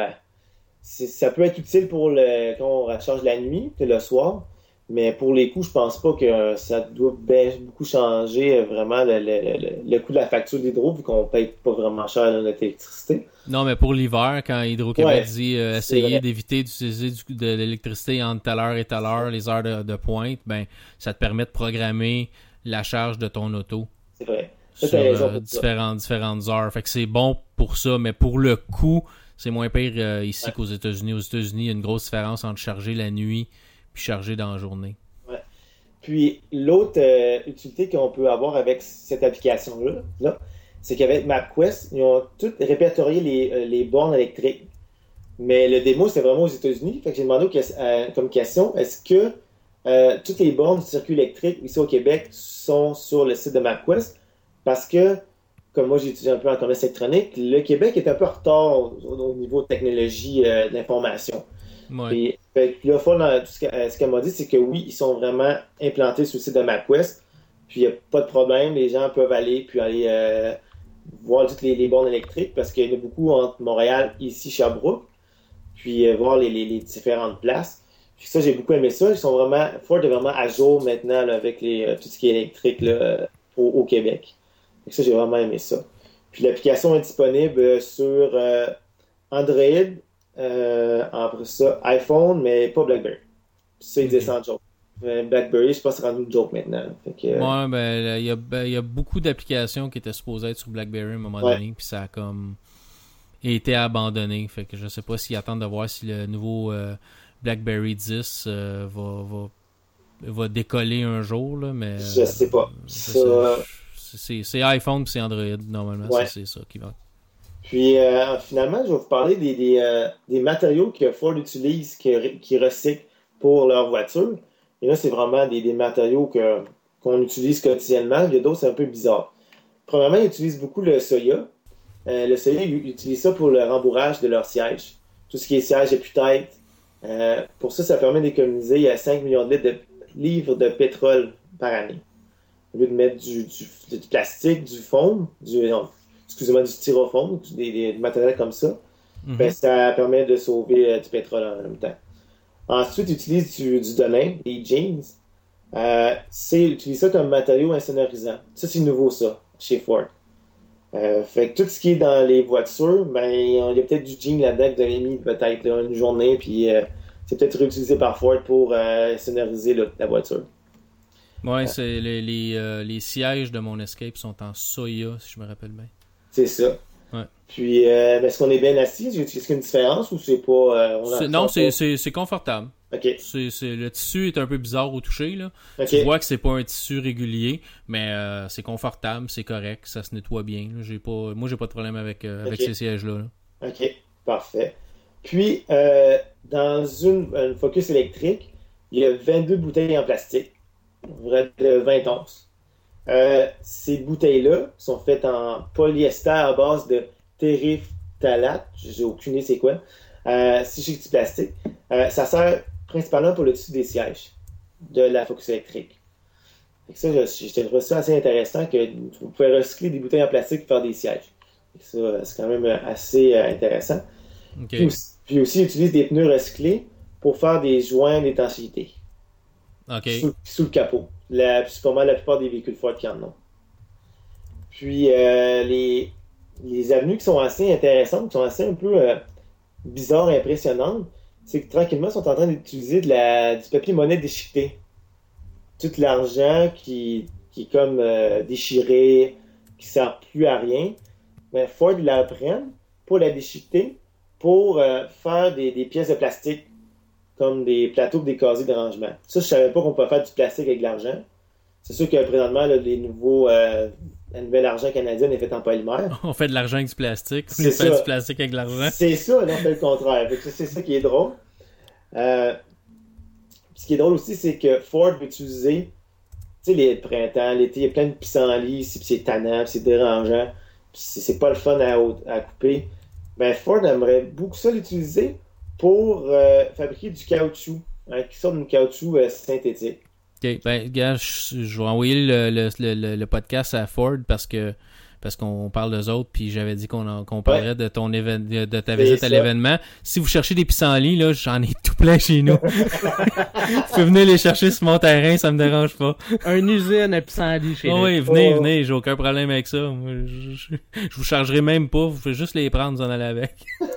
ça peut être utile pour quand on recharge la nuit, le soir. Mais pour les coûts, je pense pas que ça doit beaucoup changer vraiment le coût de la facture d'hydro, vu qu'on paye pas vraiment cher notre électricité. Non, mais pour l'hiver, quand Hydro-Québec dit essayer d'éviter d'utiliser de l'électricité entre telle heure et telle heure, les heures de pointe, ben ça te permet de programmer la charge de ton auto. C'est vrai. Sur différentes heures. Fait que c'est bon pour ça, mais pour le coût, c'est moins pire ici qu'aux États-Unis. Aux États-Unis, il y a une grosse différence entre charger la nuit puis charger dans la journée. Ouais. Puis l'autre utilité qu'on peut avoir avec cette application-là, c'est qu'avec MapQuest, ils ont tout répertorié les bornes électriques. Mais le démo, c'était vraiment aux États-Unis. Fait que j'ai demandé comme question, est-ce que toutes les bornes du circuit électrique ici au Québec sont sur le site de MapQuest? Parce que, comme moi j'ai étudié un peu en commerce électronique, le Québec est un peu en retard au niveau de technologie d'information. Ouais. Puis là, ce qu'elle m'a dit, c'est que oui, ils sont vraiment implantés sur le site de MapQuest. Puis il n'y a pas de problème, les gens peuvent aller voir toutes les bornes électriques parce qu'il y en a beaucoup entre Montréal et ici Sherbrooke. Puis voir les différentes places. Puis ça, j'ai beaucoup aimé ça. Ford est vraiment à jour maintenant là, avec tout ce qui est électrique là, au Québec. Et ça, j'ai vraiment aimé ça. Puis l'application est disponible sur Android, après ça, iPhone, mais pas BlackBerry. Puis ça, il disait sans joke. BlackBerry, je pense que c'est rendu une joke maintenant. Fait que, ouais, ben, il y a beaucoup d'applications qui étaient supposées être sur BlackBerry à un moment donné, puis ça a comme été abandonné. Fait que je sais pas s'ils attendent de voir si le nouveau BlackBerry 10 va décoller un jour, là, mais... je sais pas. C'est iPhone et c'est Android, normalement. Ouais. C'est ça qui va. Puis, finalement, je vais vous parler des matériaux que Ford utilise, qui recyclent pour leur voiture. Et là, c'est vraiment des matériaux qu'on utilise quotidiennement. Il y a d'autres, c'est un peu bizarre. Premièrement, ils utilisent beaucoup le soya. Le soya, ils utilisent ça pour le rembourrage de leur siège. Tout ce qui est siège et tête. Pour ça permet d'économiser 5 millions de livres de pétrole par année. Au lieu de mettre du plastique, du foam, du styrofoam, des matériels comme ça, ben, ça permet de sauver du pétrole en même temps. Ensuite, ils utilisent du domain, des jeans. Ils utilisent ça comme matériau insonorisant. Ça, c'est nouveau, ça, chez Ford. Fait que tout ce qui est dans les voitures, ben, il y a peut-être du jean là-dedans que vous avez mis peut-être là, une journée, puis c'est peut-être réutilisé par Ford pour sonoriser la voiture. Ouais, c'est les sièges de mon Escape sont en soya, si je me rappelle bien. C'est ça. Ouais. Puis, est-ce qu'on est bien assis? Est-ce qu'il y a une différence ou c'est pas... c'est confortable. Okay. Le tissu est un peu bizarre au toucher, là. Okay. Tu vois que c'est pas un tissu régulier, mais c'est confortable, c'est correct, ça se nettoie bien. Là. Moi, j'ai pas de problème avec ces sièges-là. OK, parfait. Puis, dans une Focus électrique, il y a 22 bouteilles en plastique, de 20 onces. Ces bouteilles-là sont faites en polyester à base de terephthalate. J'ai aucune idée c'est quoi. C'est chez du plastique. Ça sert principalement pour le tissu des sièges de la Focus électrique. Ça, je trouve ça assez intéressant que vous pouvez recycler des bouteilles en plastique pour faire des sièges. Ça, c'est quand même assez intéressant. Okay. Puis aussi, ils utilisent des pneus recyclés pour faire des joints d'étanchéité. Okay. Sous le capot. C'est pas mal la plupart des véhicules Ford qui en ont. Puis les avenues qui sont assez intéressantes, qui sont assez un peu bizarres et impressionnantes, c'est que tranquillement, ils sont en train d'utiliser du papier monnaie déchiqueté. Tout l'argent qui est comme déchiré, qui ne sert plus à rien. Ben, Ford, ils la prennent pour la déchiqueter, pour faire des pièces de plastique, comme des plateaux ou des casiers de rangement. Ça, je savais pas qu'on pouvait faire du plastique avec de l'argent. C'est sûr que présentement, là, la nouvelle argent canadienne est faite en polymère. On fait de l'argent avec du plastique. On C'est fait ça. du plastique avec de l'argent. C'est ça, non, on fait le contraire. Fait que c'est ça qui est drôle. Ce qui est drôle aussi, c'est que Ford va utiliser, tu sais, les printemps, l'été, il y a plein de pissenlits, puis c'est tannant, puis c'est dérangeant, puis c'est pas le fun à couper. Ben, Ford aimerait beaucoup ça l'utiliser pour fabriquer du caoutchouc, hein, qui sort d'une caoutchouc synthétique. Ok, ben, gars, je vais envoyer le podcast à Ford parce qu'on parle d'eux autres, puis j'avais dit qu'on parlerait de ton de ta visite à l'événement. Si vous cherchez des pissenlits, là, j'en ai tout plein chez nous. Vous pouvez venir les chercher sur mon terrain, ça me dérange pas. Un usine à pissenlit chez nous. Oui, venez, j'ai aucun problème avec ça. Moi, je vous chargerai même pas, vous pouvez juste les prendre, vous en allez avec.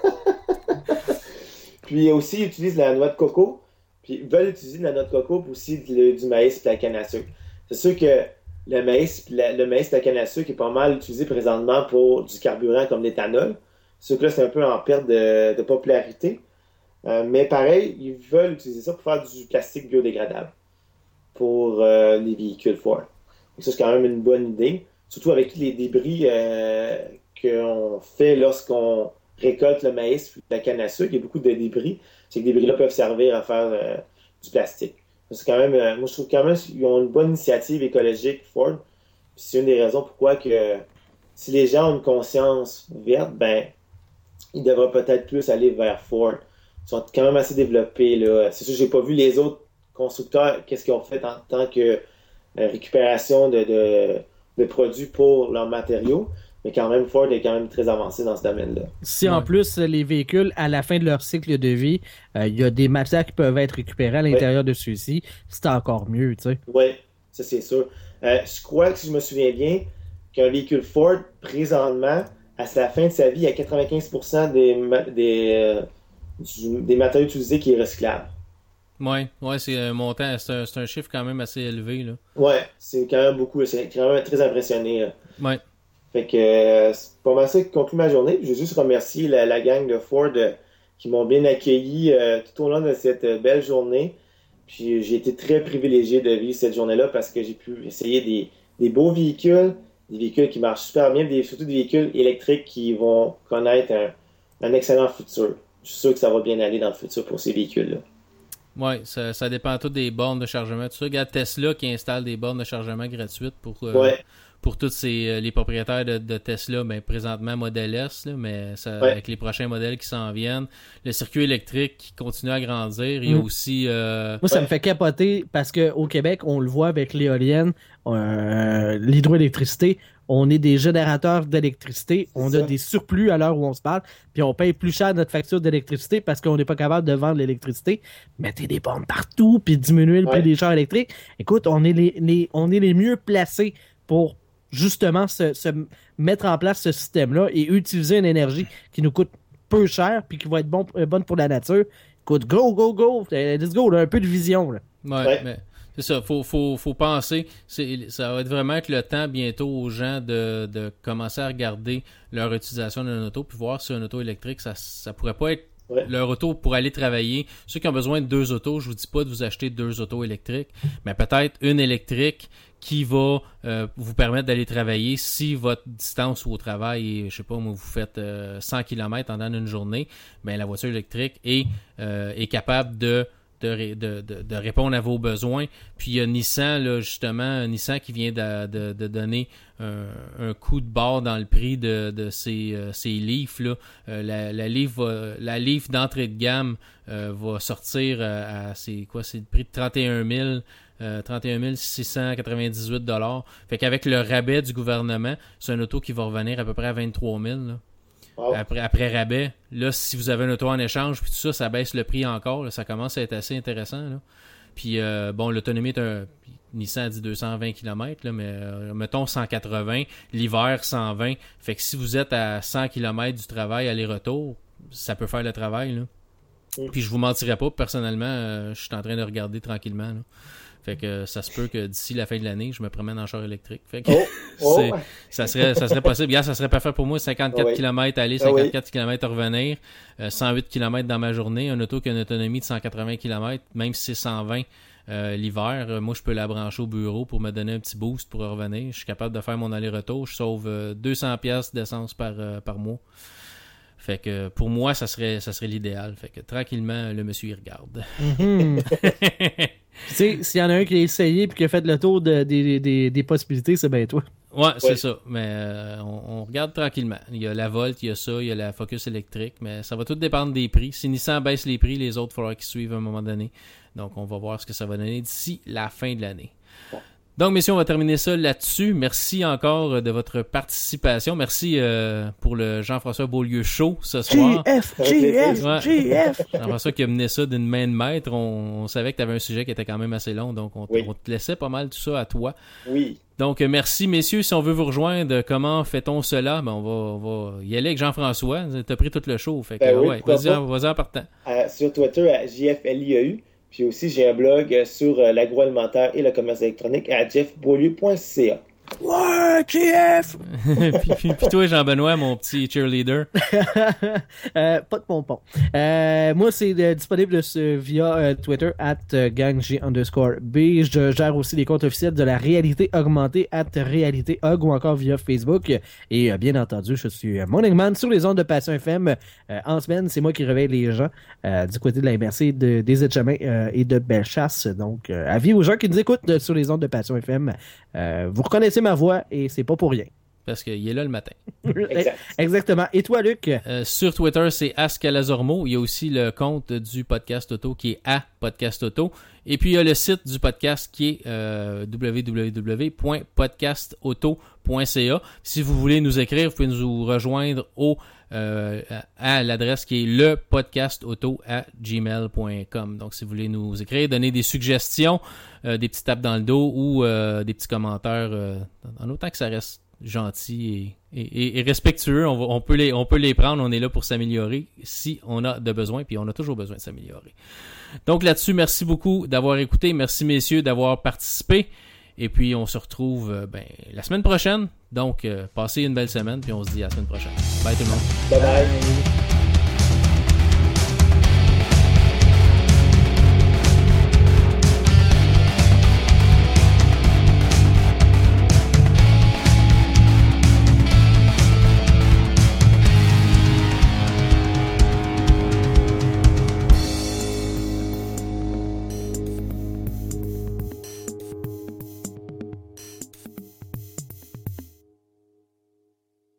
Puis aussi, ils utilisent la noix de coco, puis ils veulent utiliser de la noix de coco pour aussi du maïs et de la canne à sucre. C'est sûr que le maïs et la canne à sucre est pas mal utilisé présentement pour du carburant comme l'éthanol. Ce que là, c'est un peu en perte de popularité. Mais pareil, ils veulent utiliser ça pour faire du plastique biodégradable pour les véhicules Ford. Donc ça, c'est quand même une bonne idée. Surtout avec tous les débris qu'on fait lorsqu'on récolte le maïs et la canne à sucre. Il y a beaucoup de débris. Ces débris-là peuvent servir à faire du plastique. C'est quand même, moi, je trouve quand même qu'ils ont une bonne initiative écologique, Ford. Puis c'est une des raisons pourquoi que si les gens ont une conscience verte, ben, ils devraient peut-être plus aller vers Ford. Ils sont quand même assez développés, là. C'est sûr, j'ai pas vu les autres constructeurs, qu'est-ce qu'ils ont fait en tant que récupération de produits pour leurs matériaux. Mais quand même, Ford est quand même très avancé dans ce domaine-là. Si en plus, les véhicules, à la fin de leur cycle de vie, il y a des matières qui peuvent être récupérées à l'intérieur de ceux-ci, c'est encore mieux, tu sais. Oui, ça c'est sûr. Je crois que si je me souviens bien, qu'un véhicule Ford, présentement, à la fin de sa vie, il y a 95% des matériaux utilisés qui est recyclable. Ouais, c'est un montant, c'est un chiffre quand même assez élevé, là. Ouais, c'est quand même beaucoup, c'est quand même très impressionné, là. Ouais. Fait que c'est pas mal ça qui conclut ma journée. Puis je veux juste remercier la gang de Ford qui m'ont bien accueilli tout au long de cette belle journée. Puis j'ai été très privilégié de vivre cette journée-là parce que j'ai pu essayer des beaux véhicules, des véhicules qui marchent super bien, surtout des véhicules électriques qui vont connaître un excellent futur. Je suis sûr que ça va bien aller dans le futur pour ces véhicules-là. Oui, ça dépend tout des bornes de chargement. Tu regardes Tesla qui installe des bornes de chargement gratuites pour tous les propriétaires de Tesla, ben, présentement Model S, là, mais avec les prochains modèles qui s'en viennent. Le circuit électrique qui continue à grandir. Il y a aussi... Moi, ça me fait capoter parce qu'au Québec, on le voit avec l'éolienne, l'hydroélectricité, on est des générateurs d'électricité, on a des surplus à l'heure où on se parle, puis on paye plus cher notre facture d'électricité parce qu'on n'est pas capable de vendre l'électricité. Mettez des bornes partout, puis diminuer le prix des chars électriques. Écoute, on est les mieux placés pour justement se mettre en place ce système-là et utiliser une énergie qui nous coûte peu cher puis qui va être bonne pour la nature. Écoute, go, let's go, là, un peu de vision. Là. Ouais. Mais c'est ça, faut penser, ça va être vraiment être le temps bientôt aux gens de commencer à regarder leur utilisation d'un auto puis voir si un auto électrique, ça pourrait pas être leur auto pour aller travailler. Ceux qui ont besoin de 2 autos, je vous dis pas de vous acheter 2 autos électriques, mais peut-être une électrique qui va vous permettre d'aller travailler si votre distance au travail est, je sais pas, moi, vous faites 100 km en une journée, ben la voiture électrique est capable de répondre à vos besoins. Puis il y a Nissan, là, justement, Nissan qui vient de donner un coup de barre dans le prix de ces Leaf, là. La Leaf d'entrée de gamme va sortir c'est le prix de 31 698 $. Fait qu'avec le rabais du gouvernement, c'est un auto qui va revenir à peu près à 23 000 là. Wow. Après rabais, là, si vous avez un auto en échange, puis tout ça baisse le prix encore. Là, ça commence à être assez intéressant. Là. Puis, l'autonomie est Nissan dit 220 km, là, mais mettons 180, l'hiver 120. Fait que si vous êtes à 100 km du travail aller-retour, ça peut faire le travail, là. Puis je vous mentirais pas, personnellement, je suis en train de regarder tranquillement, là. Fait que ça se peut que d'ici la fin de l'année, je me promène en char électrique. Fait que ça serait possible. Regarde, ça serait parfait pour moi. 54 km aller, 54 km revenir, 108 km dans ma journée. Un auto qui a une autonomie de 180 km, même si c'est 120 l'hiver. Moi, je peux la brancher au bureau pour me donner un petit boost pour revenir. Je suis capable de faire mon aller-retour. Je sauve 200$ d'essence par mois. Fait que pour moi, ça serait l'idéal. Fait que tranquillement, le monsieur, il regarde. Tu sais, s'il y en a un qui a essayé et qui a fait le tour des possibilités, c'est bien toi. Ouais, c'est ça. Mais on regarde tranquillement. Il y a la Volt, il y a ça, il y a la Focus électrique, mais ça va tout dépendre des prix. Si Nissan baisse les prix, les autres, il faudra qu'ils suivent à un moment donné. Donc, on va voir ce que ça va donner d'ici la fin de l'année. Donc, messieurs, on va terminer ça là-dessus. Merci encore de votre participation. Merci pour le Jean-François Beaulieu Show ce soir. GF! Jean-François qui a mené ça d'une main de maître. On savait que tu avais un sujet qui était quand même assez long, donc on te laissait pas mal tout ça à toi. Oui. Donc, merci, messieurs. Si on veut vous rejoindre, comment fait-on cela? Ben, on va y aller avec Jean-François. Tu as pris tout le show. Fait que, vas-y en partant. Sur Twitter, à JFLIEU. Puis aussi, j'ai un blog sur l'agroalimentaire et le commerce électronique à jeffbeaulieu.ca. Ouais, JF! puis toi, Jean-Benoît, mon petit cheerleader. Pas de pompon. Moi, c'est disponible via Twitter, @gangg_b. Je gère aussi les comptes officiels de la réalité augmentée, @réalitéaug, ou encore via Facebook. Et bien entendu, je suis Morning Man sur les ondes de Passion FM. En semaine, c'est moi qui réveille les gens du côté de la MRC, des Etchemins et de Bellechasse. Donc, avis aux gens qui nous écoutent sur les ondes de Passion FM. Vous reconnaissez ma voix et c'est pas pour rien. Parce qu'il est là le matin. Exactement. Et toi, Luc? Sur Twitter, c'est @Calazormo. Il y a aussi le compte du podcast auto qui est @Podcast Auto. Et puis, il y a le site du podcast qui est www.podcastauto.ca. Si vous voulez nous écrire, vous pouvez nous rejoindre à l'adresse qui est lepodcastauto@gmail.com. Donc, si vous voulez nous écrire, donner des suggestions, des petites tapes dans le dos ou des petits commentaires, en autant que ça reste gentil et respectueux, on peut les prendre. On est là pour s'améliorer si on a de besoin, puis on a toujours besoin de s'améliorer. Donc là-dessus, merci beaucoup d'avoir écouté. Merci messieurs d'avoir participé. Et puis on se retrouve la semaine prochaine. Donc passez une belle semaine, puis on se dit à la semaine prochaine. Bye tout le monde. Bye bye.